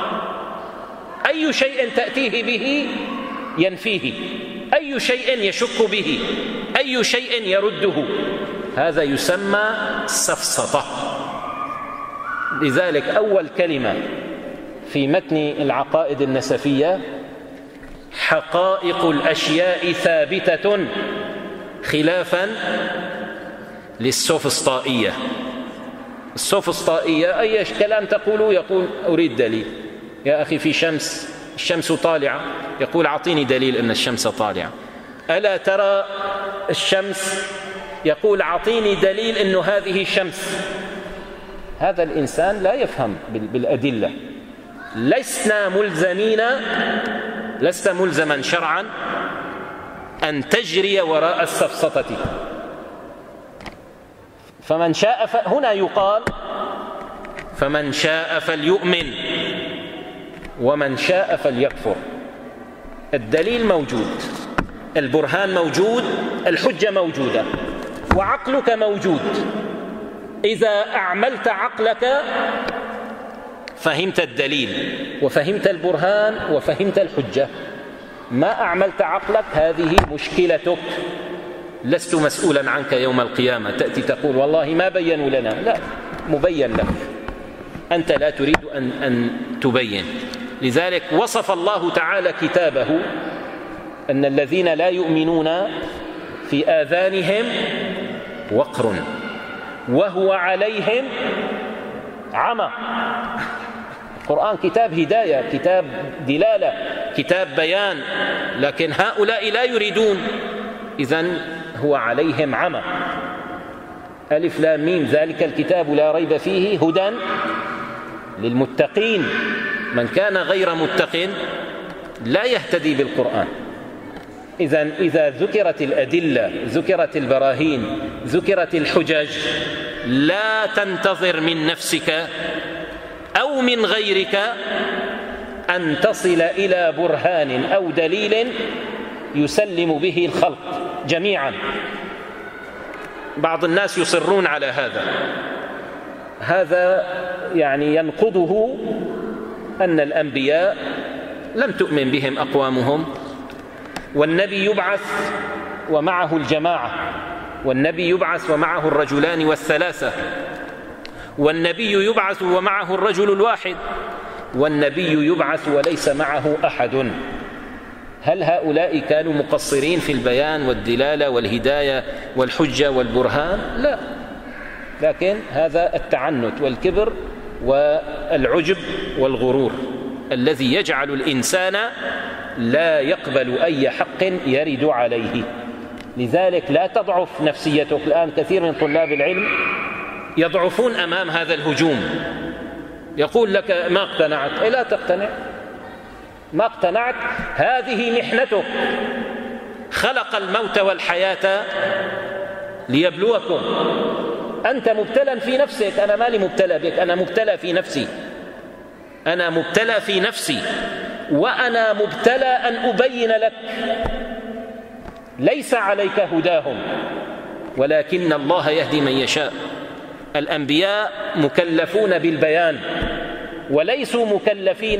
S1: أي شيء تأتيه به ينفيه، أي شيء يشك به، أي شيء يرده. هذا يسمى سفسطة. لذلك أول كلمة في متن العقائد النسفية: حقائق الأشياء ثابتة خلافا للسوفسطائية. السوفسطائية أي كلام تقوله يقول أريد دليل. يا أخي في شمس، الشمس طالعة، يقول أعطيني دليل أن الشمس طالعة. ألا ترى الشمس؟ يقول أعطيني دليل أن هذه شمس. هذا الإنسان لا يفهم بالأدلة. لسنا ملزمين، لست ملزما شرعا أن تجري وراء السفسطة. فمن شاء ف... هنا يقال فمن شاء فليؤمن ومن شاء فليكفر. الدليل موجود، البرهان موجود، الحجة موجودة، وعقلك موجود. إذا أعملت عقلك فهمت الدليل وفهمت البرهان وفهمت الحجة. ما أعملت عقلك هذه مشكلتك، لست مسؤولا عنك يوم القيامة. تأتي تقول والله ما بينوا لنا، لا، مبين لك، أنت لا تريد أن, أن تبين. لذلك وصف الله تعالى كتابه أن الذين لا يؤمنون في آذانهم وقر وهو عليهم عمى. القرآن كتاب هداية، كتاب دلالة، كتاب بيان، لكن هؤلاء لا يريدون، إذن هو عليهم عمى. ألف لام ميم ذلك الكتاب لا ريب فيه هدى للمتقين. من كان غير متق لا يهتدي بالقرآن. إذن إذا ذكرت الأدلة، ذكرت البراهين، ذكرت الحجج، لا تنتظر من نفسك أو من غيرك أن تصل إلى برهان أو دليل يسلم به الخلق جميعا. بعض الناس يصرون على هذا. هذا يعني ينقضه أن الأنبياء لم تؤمن بهم أقوامهم، والنبي يبعث ومعه الجماعة، والنبي يبعث ومعه الرجلان والثلاثة، والنبي يبعث ومعه الرجل الواحد، والنبي يبعث وليس معه أحد. هل هؤلاء كانوا مقصرين في البيان والدلالة والهداية والحجة والبرهان؟ لا، لكن هذا التعنت والكبر والعجب والغرور الذي يجعل الإنسان لا يقبل أي حق يرد عليه. لذلك لا تضعف نفسيتك. الآن كثير من طلاب العلم يضعفون أمام هذا الهجوم، يقول لك ما اقتنعت. إيه لا تقتنع، ما اقتنعت، هذه محنتك. خلق الموت والحياة ليبلوكم. أنت مبتلى في نفسك، أنا مالي مبتلى بك، أنا مبتلى في نفسي، أنا مبتلى في نفسي. وأنا مبتلى أن أبين لك، ليس عليك هداهم ولكن الله يهدي من يشاء. الأنبياء مكلفون بالبيان وليسوا مكلفين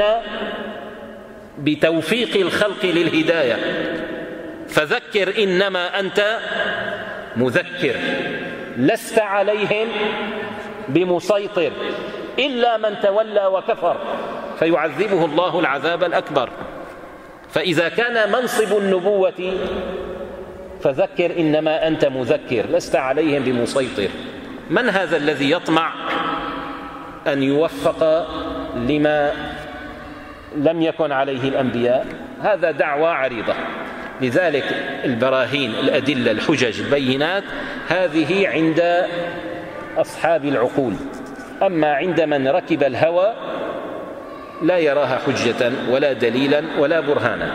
S1: بتوفيق الخلق للهداية. فذكر إنما أنت مذكر، لست عليهم بمسيطر إلا من تولى وكفر فيعذبه الله العذاب الأكبر. فإذا كان منصب النبوة فذكر إنما أنت مذكر، لست عليهم بمسيطر. من هذا الذي يطمع أن يوفق لما لم يكن عليه الأنبياء؟ هذا دعوة عريضة. لذلك البراهين، الأدلة، الحجج، البينات هذه عند أصحاب العقول، أما عند من ركب الهوى لا يراها حجة ولا دليلا ولا برهانا.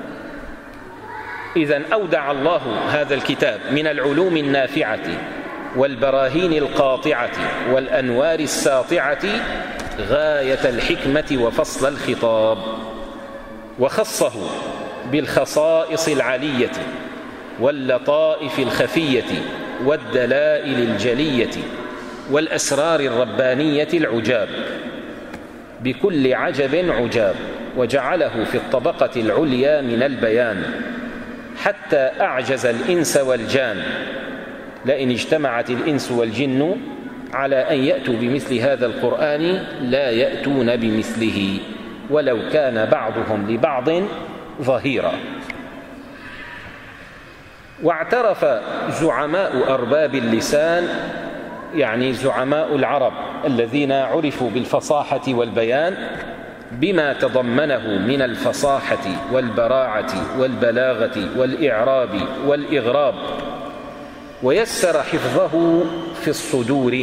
S1: إذن أودع الله هذا الكتاب من العلوم النافعة والبراهين القاطعة والأنوار الساطعة غاية الحكمة وفصل الخطاب، وخصه بالخصائص العلية واللطائف الخفية والدلائل الجلية والأسرار الربانية العجاب، بكل عجب عجاب، وجعله في الطبقة العليا من البيان حتى أعجز الإنس والجان. لئن اجتمعت الإنس والجن على أن يأتوا بمثل هذا القرآن لا يأتون بمثله ولو كان بعضهم لبعض ظهيرا. واعترف زعماء أرباب اللسان، يعني زعماء العرب الذين عرفوا بالفصاحة والبيان، بما تضمنه من الفصاحة والبراعة والبلاغة والإعراب والإغراب، ويسر حفظه في الصدور.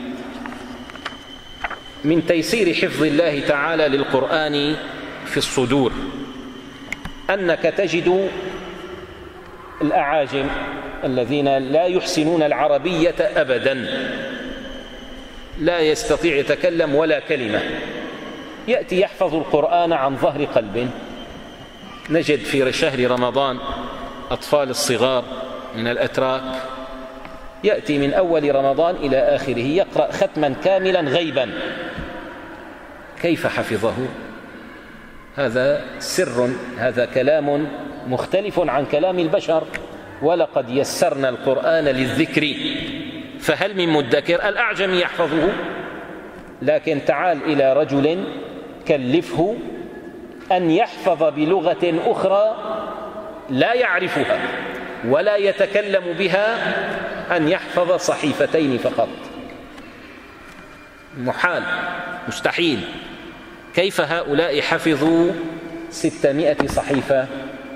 S1: من تيسير حفظ الله تعالى للقرآن في الصدور أنك تجد الأعاجم الذين لا يحسنون العربية أبدا، لا يستطيع يتكلم ولا كلمة، يأتي يحفظ القرآن عن ظهر قلب. نجد في شهر رمضان أطفال الصغار من الأتراك يأتي من أول رمضان إلى آخره يقرأ ختما كاملا غيبا. كيف حفظه؟ هذا سر، هذا كلام مختلف عن كلام البشر. ولقد يسرنا القرآن للذكر فهل من مدكر؟ الأعجم يحفظه، لكن تعال إلى رجل كلفه أن يحفظ بلغة أخرى لا يعرفها ولا يتكلم بها، أن يحفظ صحيفتين فقط، محال، مستحيل. كيف هؤلاء حفظوا ستمائة صحيفة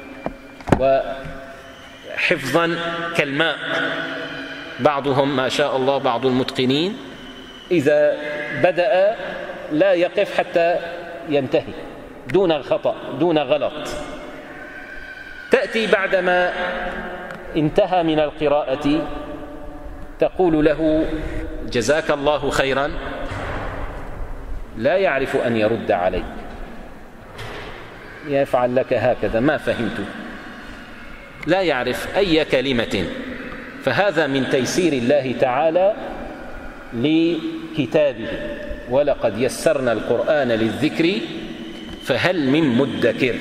S1: وحفظا كالماء؟ بعضهم ما شاء الله، بعض المتقنين إذا بدأ لا يقف حتى ينتهي دون خطأ دون غلط. تأتي بعدما انتهى من القراءة تقول له جزاك الله خيرا، لا يعرف أن يرد عليك، يفعل لك هكذا، ما فهمت، لا يعرف أي كلمة. فهذا من تيسير الله تعالى لكتابه. ولقد يسرنا القرآن للذكر فهل من مدكر.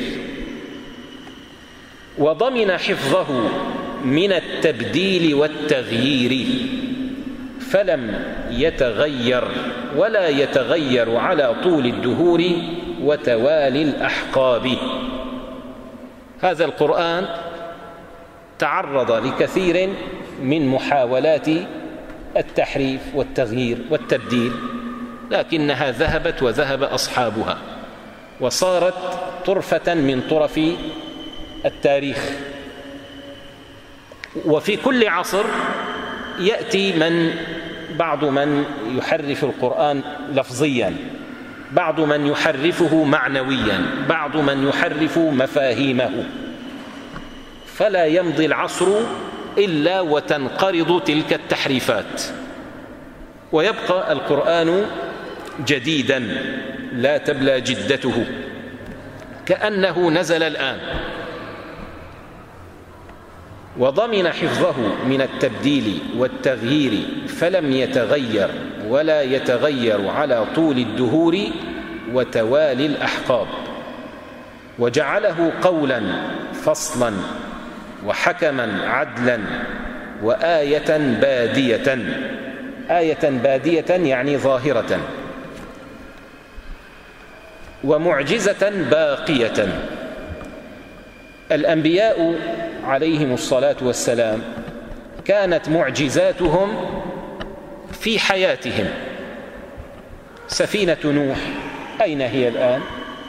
S1: وضمن حفظه من التبديل والتغيير، فلم يتغير ولا يتغير على طول الدهور وتوالي الأحقاب. هذا القرآن تعرض لكثير من محاولات التحريف والتغيير والتبديل، لكنها ذهبت وذهب أصحابها وصارت طرفة من طرف التاريخ. وفي كل عصر يأتي من بعض من يحرف القرآن لفظيا، بعض من يحرفه معنويا، بعض من يحرف مفاهيمه، فلا يمضي العصر إلا وتنقرض تلك التحريفات، ويبقى القرآن جديدا لا تبلى جدته. كأنه نزل الآن، وضمن حفظه من التبديل والتغيير فلم يتغير ولا يتغير على طول الدهور وتوالي الأحقاب، وجعله قولا فصلا وحكما عدلا وآية بادية. آية بادية يعني ظاهرة، ومعجزة باقية. الأنبياء عليهم الصلاة والسلام كانت معجزاتهم في حياتهم. سفينة نوح أين هي الآن؟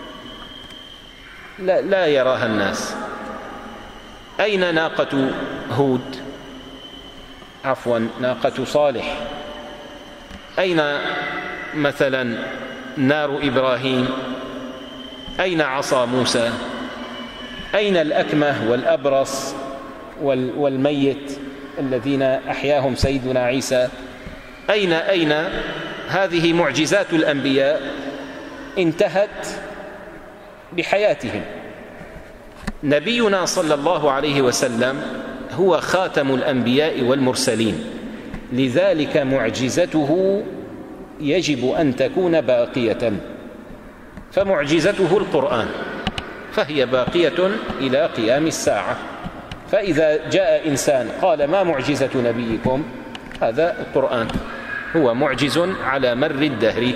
S1: لا, لا يراها الناس. أين ناقة هود؟ عفوا ناقة صالح. أين مثلا نار إبراهيم؟ أين عصا موسى؟ أين الأكمه والأبرص والميت الذين أحياهم سيدنا عيسى؟ أين أين هذه معجزات الأنبياء انتهت بحياتهم. نبينا صلى الله عليه وسلم هو خاتم الأنبياء والمرسلين، لذلك معجزته يجب أن تكون باقية، فمعجزته القرآن، فهي باقية إلى قيام الساعة. فإذا جاء إنسان قال ما معجزة نبيكم؟ هذا القرآن هو معجز على مر الدهر،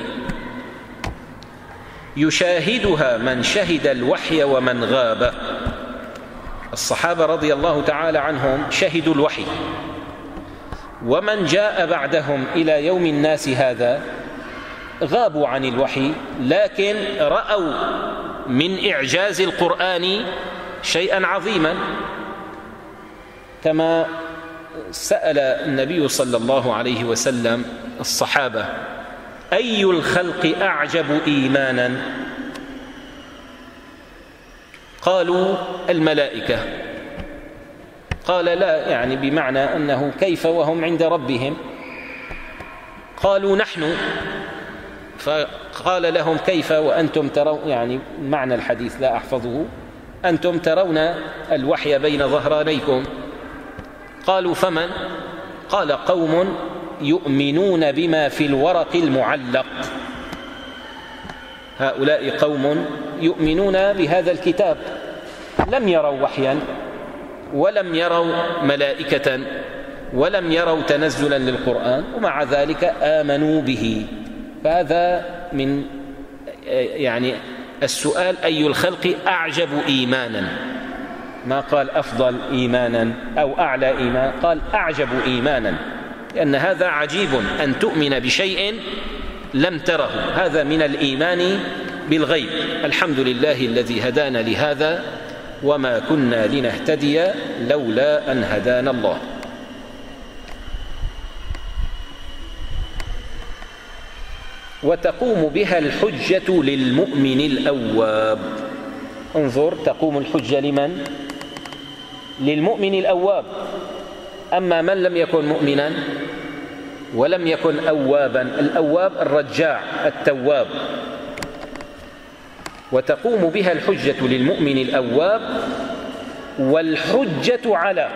S1: يشاهدها من شهد الوحي ومن غاب. الصحابة رضي الله تعالى عنهم شهدوا الوحي، ومن جاء بعدهم إلى يوم الناس هذا غابوا عن الوحي، لكن رأوا من إعجاز القرآن شيئا عظيما. كما سأل النبي صلى الله عليه وسلم الصحابة أي الخلق أعجب إيمانا؟ قالوا الملائكة. قال لا، يعني بمعنى أنه كيف وهم عند ربهم؟ قالوا نحن. فقال لهم كيف وأنتم ترون، يعني معنى الحديث لا أحفظه، أنتم ترون الوحي بين ظهرانيكم. قالوا فمن؟ قال قوم يؤمنون بما في الورق المعلق. هؤلاء قوم يؤمنون بهذا الكتاب، لم يروا وحيا ولم يروا ملائكة ولم يروا تنزلا للقرآن، ومع ذلك آمنوا به. فهذا من يعني السؤال أي الخلق أعجب إيمانا، ما قال أفضل إيمانا أو أعلى إيمان، قال أعجب إيمانا، لأن هذا عجيب أن تؤمن بشيء لم تره. هذا من الإيمان بالغيب. الحمد لله الذي هدانا لهذا وما كنا لنهتدي لولا أن هدانا الله. وتقوم بها الحجة للمؤمن الأواب. انظر، تقوم الحجة لمن؟ للمؤمن الأواب. أما من لم يكن مؤمنا ولم يكن أوابا، الأواب الرجاع التواب. وتقوم بها الحجة للمؤمن الأواب، والحجة على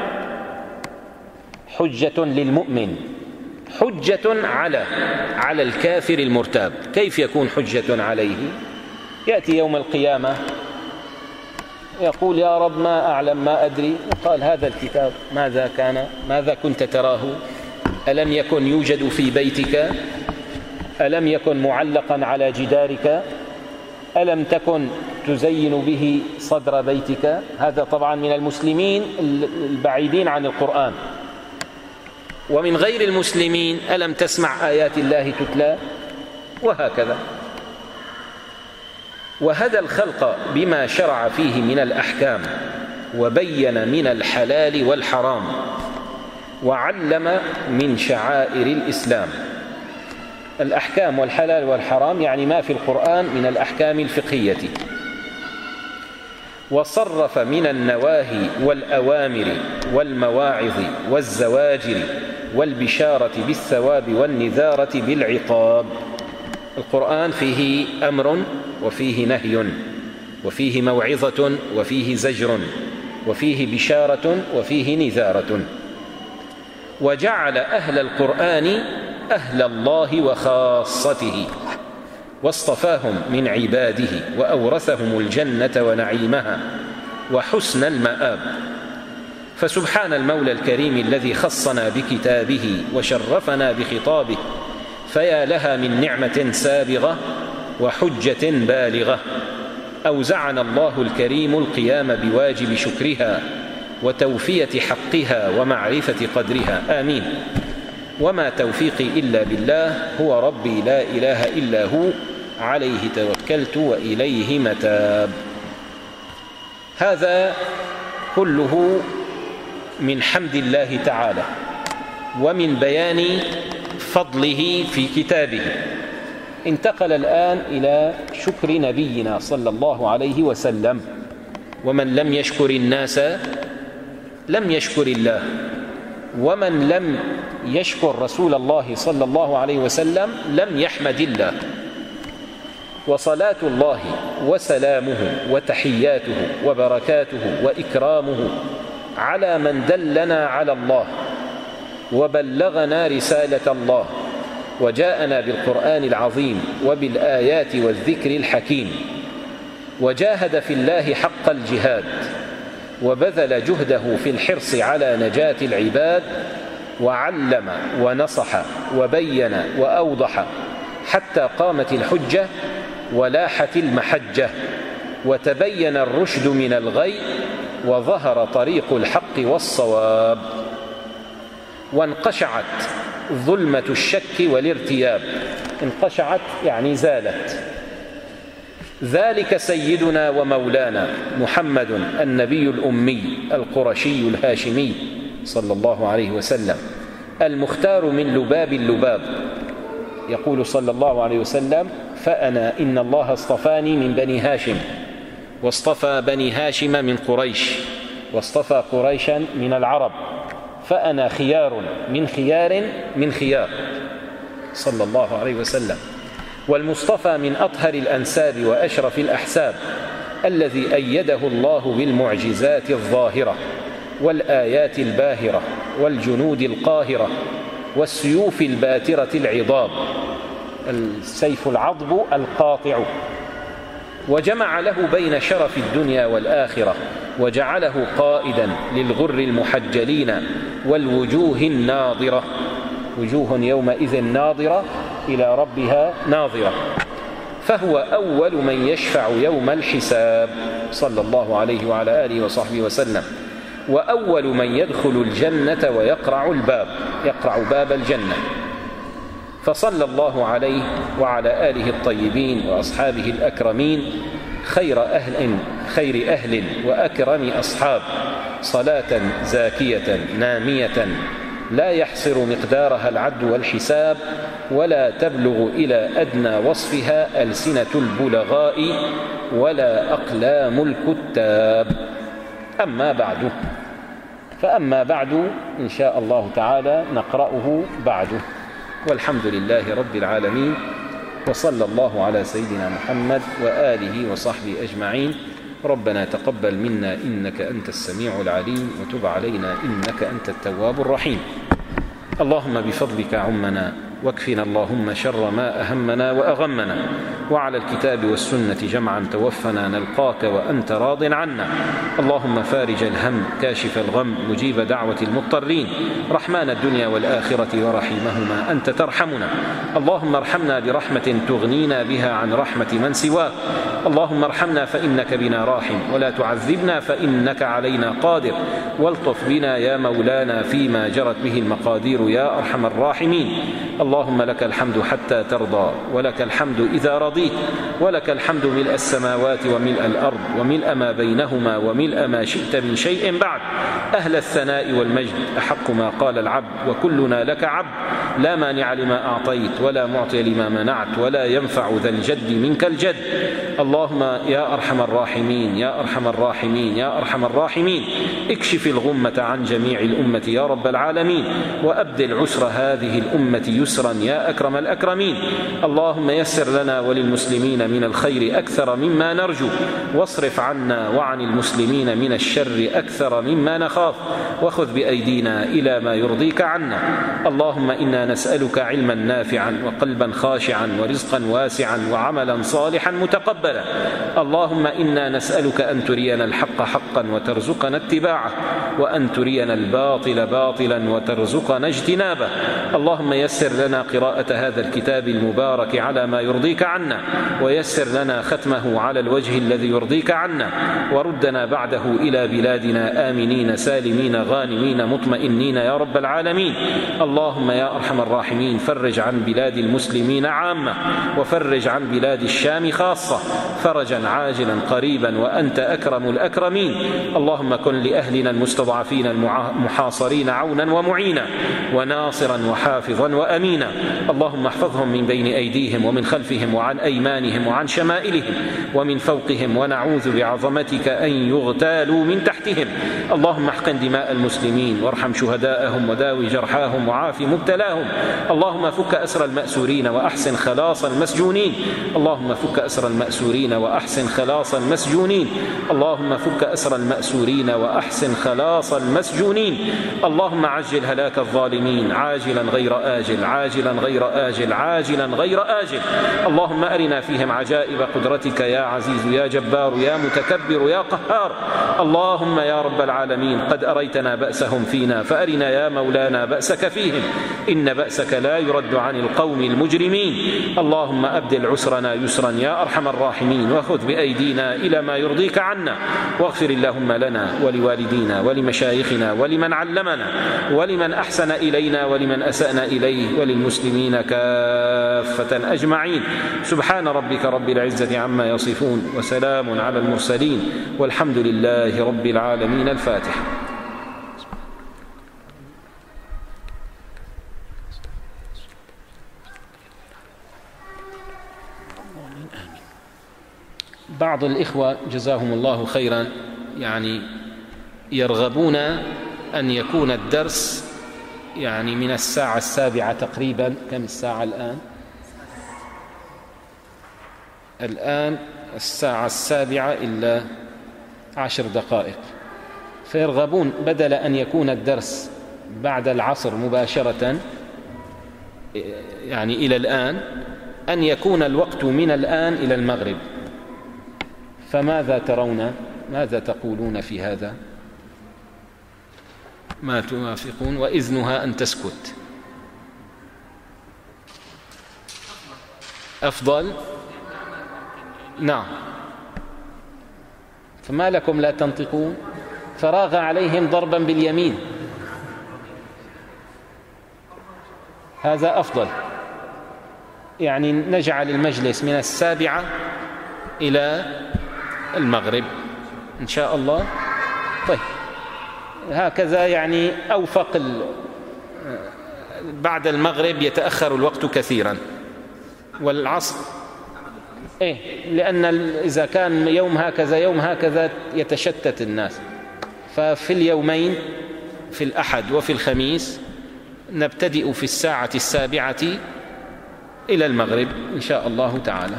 S1: حجة للمؤمن، حجة على على الكافر المرتاب. كيف يكون حجة عليه؟ يأتي يوم القيامة يقول يا رب ما أعلم ما أدري، قال هذا الكتاب ماذا كان؟ ماذا كنت تراه؟ ألم يكن يوجد في بيتك؟ ألم يكن معلقا على جدارك؟ ألم تكن تزين به صدر بيتك؟ هذا طبعا من المسلمين البعيدين عن القرآن. ومن غير المسلمين ألم تسمع آيات الله تتلى؟ وهكذا. وهدى الخلق بما شرع فيه من الأحكام، وبين من الحلال والحرام، وعلم من شعائر الإسلام. الأحكام والحلال والحرام يعني ما في القرآن من الأحكام الفقهية. وصرف من النواهي والأوامر والمواعظ والزواجر والبشارة بالثواب والنذارة بالعقاب. القرآن فيه أمر وفيه نهي، وفيه موعظة وفيه زجر وفيه بشارة وفيه نذارة. وجعل أهل القرآن أهل الله وخاصته، واصطفاهم من عباده وأورثهم الجنة ونعيمها وحسن المآب. فسبحان المولى الكريم الذي خصنا بكتابه وشرفنا بخطابه، فيا لها من نعمة سابغة وحجة بالغة. أوزعنا الله الكريم القيام بواجب شكرها وتوفية حقها ومعرفة قدرها، آمين. وما توفيقي إلا بالله، هو ربي لا إله إلا هو، عليه توكلت وإليه متاب. هذا كله من حمد الله تعالى ومن بيان فضله في كتابه. انتقل الآن إلى شكر نبينا صلى الله عليه وسلم. ومن لم يشكر الناس لم يشكر الله، ومن لم يشكر رسول الله صلى الله عليه وسلم لم يحمد الله. وصلاة الله وسلامه وتحياته وبركاته وإكرامه على من دلنا على الله وبلغنا رسالة الله وجاءنا بالقرآن العظيم وبالآيات والذكر الحكيم، وجاهد في الله حق الجهاد وبذل جهده في الحرص على نجاة العباد، وعلم ونصح وبين وأوضح حتى قامت الحجة ولاحت المحجة، وتبين الرشد من الغي، وظهر طريق الحق والصواب، وانقشعت ظلمة الشك والارتياب. انقشعت يعني زالت. ذلك سيدنا ومولانا محمد النبي الأمي القرشي الهاشمي صلى الله عليه وسلم، المختار من لباب اللباب. يقول صلى الله عليه وسلم: فأنا إن الله اصطفاني من بني هاشم، واصطفى بني هاشم من قريش، واصطفى قريشا من العرب، فأنا خيار من خيار من خيار، صلى الله عليه وسلم. والمصطفى من أطهر الأنساب وأشرف الأحساب، الذي أيده الله بالمعجزات الظاهرة والآيات الباهرة والجنود القاهرة والسيوف الباترة العضاب، السيف العضب القاطع، وجمع له بين شرف الدنيا والآخرة، وجعله قائدا للغر المحجلين والوجوه الناظرة. وجوه يومئذ ناظرة إلى ربها ناظرة. فهو أول من يشفع يوم الحساب صلى الله عليه وعلى آله وصحبه وسلم، وأول من يدخل الجنة ويقرع الباب، يقرع باب الجنة. فصلى الله عليه وعلى آله الطيبين وأصحابه الأكرمين، خير أهل خير أهل وأكرم أصحاب، صلاة زاكية نامية لا يحصر مقدارها العد والحساب، ولا تبلغ إلى أدنى وصفها ألسنة البلغاء ولا أقلام الكتاب. أما بعد، فأما بعد إن شاء الله تعالى نقرأه بعده. والحمد لله رب العالمين، وصلى الله على سيدنا محمد وآله وصحبه أجمعين. ربنا تقبل منا إنك أنت السميع العليم، وتب علينا إنك أنت التواب الرحيم. اللهم بفضلك عمنا، واكفنا اللهم شر ما أهمنا وأغمنا، وعلى الكتاب والسنة جمعا توفنا نلقاك وأنت راض عنا. اللهم فارج الهم، كاشف الغم، مجيب دعوة المضطرين، رحمن الدنيا والآخرة ورحيمهما، أنت ترحمنا. اللهم ارحمنا برحمة تغنينا بها عن رحمة من سواك. اللهم ارحمنا فإنك بنا راحم، ولا تعذبنا فإنك علينا قادر. والطف بنا يا مولانا فيما جرت به المقادير يا أرحم الراحمين. اللهم لك الحمد حتى ترضى، ولك الحمد إذا رضيت، ولك الحمد ملء السماوات وملء الأرض وملء ما بينهما وملء ما شئت من شيء بعد. أهل الثناء والمجد أحق ما قال العبد، وكلنا لك عبد، لا مانع لما أعطيت ولا معطي لما منعت، ولا ينفع ذا الجد منك الجد. اللهم يا أرحم الراحمين يا أرحم الراحمين يا أرحم الراحمين، اكشف الغمة عن جميع الأمة يا رب العالمين، وأبدل عسر هذه الأمة يسرا يا أكرم الأكرمين. اللهم يسر لنا ولل للمسلمين من الخير أكثر مما نرجو، واصرف عنا وعن المسلمين من الشر أكثر مما نخاف، وخذ بأيدينا إلى ما يرضيك عنا. اللهم إنا نسألك علما نافعا وقلبا خاشعا ورزقا واسعا وعملا صالحا متقبلا. اللهم إنا نسألك أن ترينا الحق حقا وترزقنا اتباعه، وأن ترينا الباطل باطلا وترزقنا اجتنابه. اللهم يسر لنا قراءة هذا الكتاب المبارك على ما يرضيك عنا، ويسر لنا ختمه على الوجه الذي يرضيك عنا، وردنا بعده إلى بلادنا آمنين سالمين غانمين مطمئنين يا رب العالمين. اللهم يا أرحم الراحمين فرج عن بلاد المسلمين عامة، وفرج عن بلاد الشام خاصة فرجا عاجلا قريبا وأنت أكرم الأكرمين. اللهم كن لأهلنا المستضعفين المحاصرين عونا ومعينا وناصرا وحافظا وأمينا. اللهم احفظهم من بين أيديهم ومن خلفهم وعن أيمانهم وعن شمائلهم ومن فوقهم، ونعوذ بعظمتك أن يغتالوا من تحتهم. اللهم احقن دماء المسلمين وارحم شهداءهم وداوي جرحاهم وعاف مبتلاهم. اللهم فك أسر المأسورين وأحسن خلاص المسجونين. اللهم فك أسر المأسورين وأحسن خلاص المسجونين. اللهم فك أسر المأسورين وأحسن خلاص المسجونين. اللهم عجل هلاك الظالمين عاجلا غير آجل عاجلا غير آجل عاجلا غير آجل. اللهم أرنا فيهم عجائب قدرتك يا عزيز يا جبار يا متكبر يا قهار. اللهم يا رب العالمين قد أريتنا بأسهم فينا، فأرنا يا مولانا بأسك فيهم، إن بأسك لا يرد عن القوم المجرمين. اللهم أبدل عسرنا يسرا يا أرحم الراحمين، وخذ بأيدينا إلى ما يرضيك عنا، واغفر اللهم لنا ولوالدينا ولمشايخنا ولمن علمنا ولمن أحسن إلينا ولمن أسأنا إليه وللمسلمين كافة أجمعين. سبحان ربك رب العزة عما يصفون، وسلام على المرسلين، والحمد لله رب العالمين. الفاتحة. بعض الإخوة جزاهم الله خيرا يعني يرغبون أن يكون الدرس يعني من الساعة السابعة تقريبا. كم الساعة الآن؟ الآن الساعة السابعة إلا عشر دقائق، فيرغبون بدل أن يكون الدرس بعد العصر مباشرة يعني إلى الآن، أن يكون الوقت من الآن إلى المغرب. فماذا ترون؟ ماذا تقولون في هذا؟ ما توافقون؟ وإذنها أن تسكت. أفضل؟ نعم. فما لكم لا تنطقون؟ فراغ عليهم ضربا باليمين. هذا أفضل، يعني نجعل المجلس من السابعة إلى المغرب إن شاء الله. طيب هكذا يعني أوفق. بعد المغرب يتأخر الوقت كثيرا، والعصر إيه، لأن إذا كان يوم هكذا يوم هكذا يتشتت الناس. ففي اليومين في الأحد وفي الخميس نبتدئ في الساعة السابعة إلى المغرب إن شاء الله تعالى.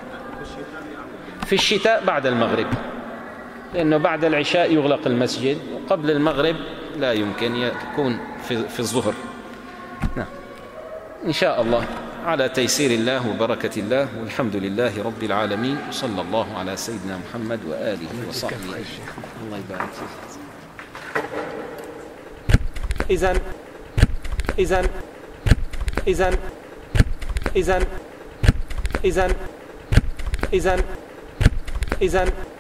S1: في الشتاء بعد المغرب، لأنه بعد العشاء يغلق المسجد، وقبل المغرب لا يمكن يكون في, في الظهر. نعم إن شاء الله على تيسير الله وبركة الله، والحمد لله رب العالمين، وصلى الله على سيدنا محمد وآله وصحبه. الله يبارك فيك. إذن إذن إذن إذن إذن إذن إذن